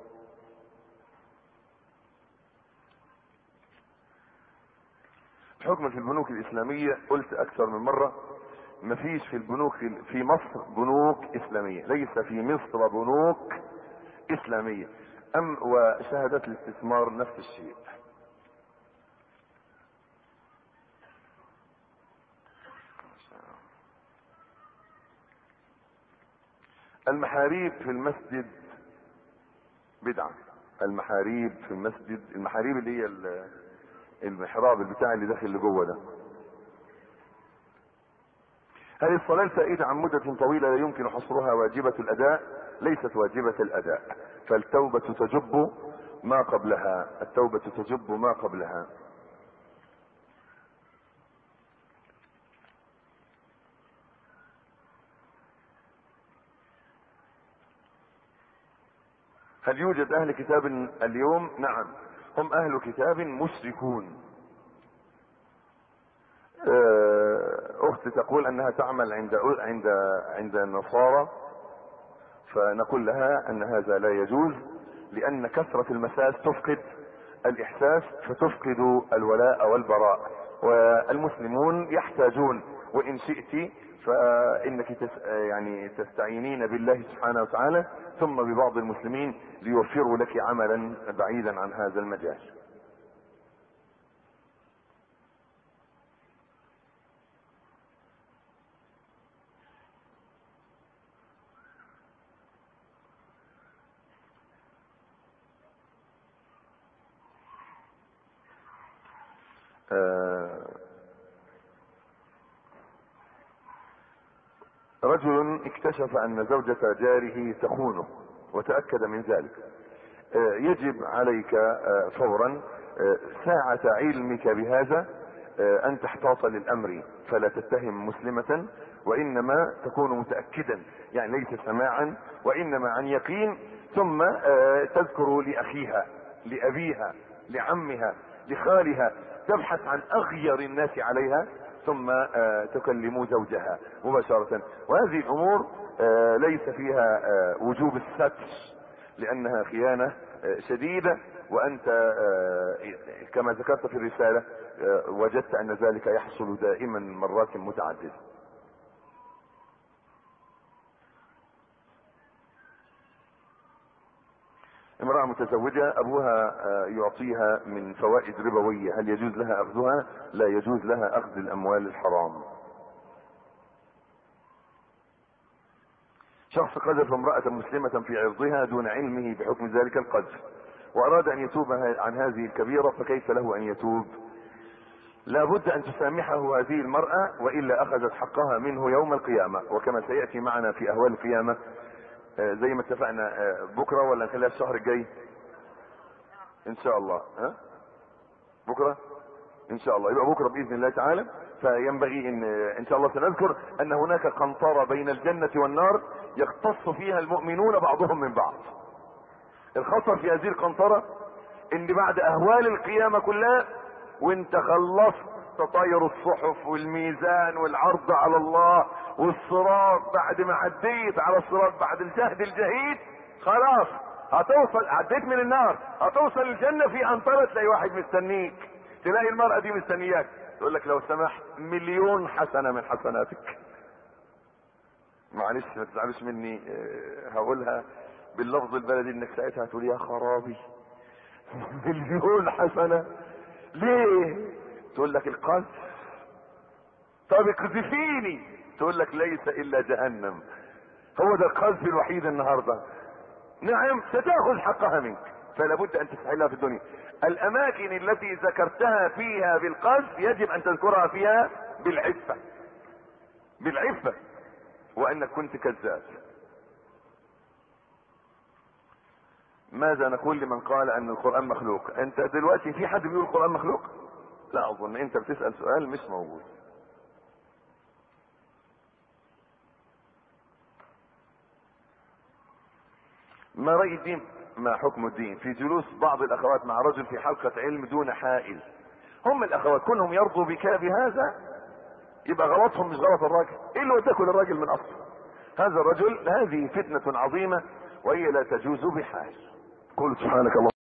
حكم في البنوك الاسلامية، قلت اكثر من مرة مفيش في البنوك في مصر بنوك اسلامية، ليس في مصر بنوك اسلامية. ام وشهادات الاستثمار نفس الشيء. المحاريب في المسجد بدعة. المحاريب في المسجد، المحاريب اللي هي المحراب البتاع اللي داخل لجوه ده. هل الصلاة الفائتة عن مدة طويلة لا يمكن حصرها واجبة الأداء؟ ليست واجبة الأداء، فالتوبة تجب ما قبلها. التوبة تجب ما قبلها. هل يوجد أهل كتاب اليوم؟ نعم، هم أهل كتاب مشركون. أخت تقول أنها تعمل عند عند عند النصارى، فنقول لها أن هذا لا يجوز، لأن كثرة المساس تفقد الإحساس، فتفقد الولاء والبراء، والمسلمون يحتاجون. وإن شئت فإنك تس يعني تستعينين بالله سبحانه وتعالى ثم ببعض المسلمين ليوفروا لك عملا بعيدا عن هذا المجال. آه رجل اكتشف ان زوجة جاره تخونه وتأكد من ذلك. آه يجب عليك آه فورا آه ساعة علمك بهذا آه ان تحتاط للامر، فلا تتهم مسلمة، وانما تكون متأكدا، يعني ليس سماعا وانما عن يقين، ثم آه تذكر لاخيها، لابيها، لعمها، لخالها، تبحث عن اغير الناس عليها، ثم آه تكلم زوجها مباشرة. وهذه الامور آه ليس فيها آه وجوب الستر، لانها خيانة آه شديدة، وانت آه كما ذكرت في الرسالة آه وجدت ان ذلك يحصل دائما مرات متعددة. امرأة متزوجة ابوها يعطيها من فوائد ربوية، هل يجوز لها اخذها؟ لا يجوز لها اخذ الاموال الحرام. شخص قذف امرأة مسلمة في عرضها دون علمه بحكم ذلك القذف، واراد ان يتوب عن هذه الكبيرة، فكيف له ان يتوب؟ لا بد ان تسامحه هذه المرأة، والا اخذت حقها منه يوم القيامة، وكما سيأتي معنا في اهوال القيامة آه زي ما اتفقنا آه بكرة ولا نخليها الشهر الجاي ان شاء الله؟ ها بكرة ان شاء الله، يبقى بكرة باذن الله تعالى. فينبغي ان ان شاء الله سنذكر ان هناك قنطرة بين الجنة والنار يختص فيها المؤمنون بعضهم من بعض. الخطر في هذه القنطرة ان بعد اهوال القيامة كلها وانت خلصت تطاير الصحف والميزان والعرض على الله والصراط، بعد ما عديت على الصراط بعد الجهد الجهيد خلاص هتوصل، عديت من النار هتوصل الجنة، في قنطرة تلاقي واحد مستنيك، تلاقي المرأة دي مستنياك تقول لك لو سمحت مليون حسنة من حسناتك. معلش ما تزعلوش مني هقولها باللفظ البلدي، انك ساعتها هتقول يا خرابي مليون حسنة ليه؟ تقول لك القذف. طب اقذفيني، تقول لك ليس الا جهنم. هو ده القذف الوحيد النهارده. نعم ستأخذ حقها منك، فلا بد ان تستحلها في الدنيا. الاماكن التي ذكرتها فيها بالقذف يجب ان تذكرها فيها بالعفة، بالعفة وانك كنت كذاب. ماذا نقول لمن قال ان القرآن مخلوق؟ انت دلوقتي في حد بيقول القرآن مخلوق؟ لا اظن، انت بتسأل سؤال مش موجود. ما رأي الدين، ما حكم الدين في جلوس بعض الاخوات مع رجل في حلقة علم دون حائل؟ هم الاخوات كلهم يرضوا بك بهذا يبقى غلطهم مش غلط الراجل. ايه اللي وداكوا للراجل من اصل؟ هذا الرجل، هذه فتنة عظيمة وهي لا تجوز بحال. قل سبحانك الله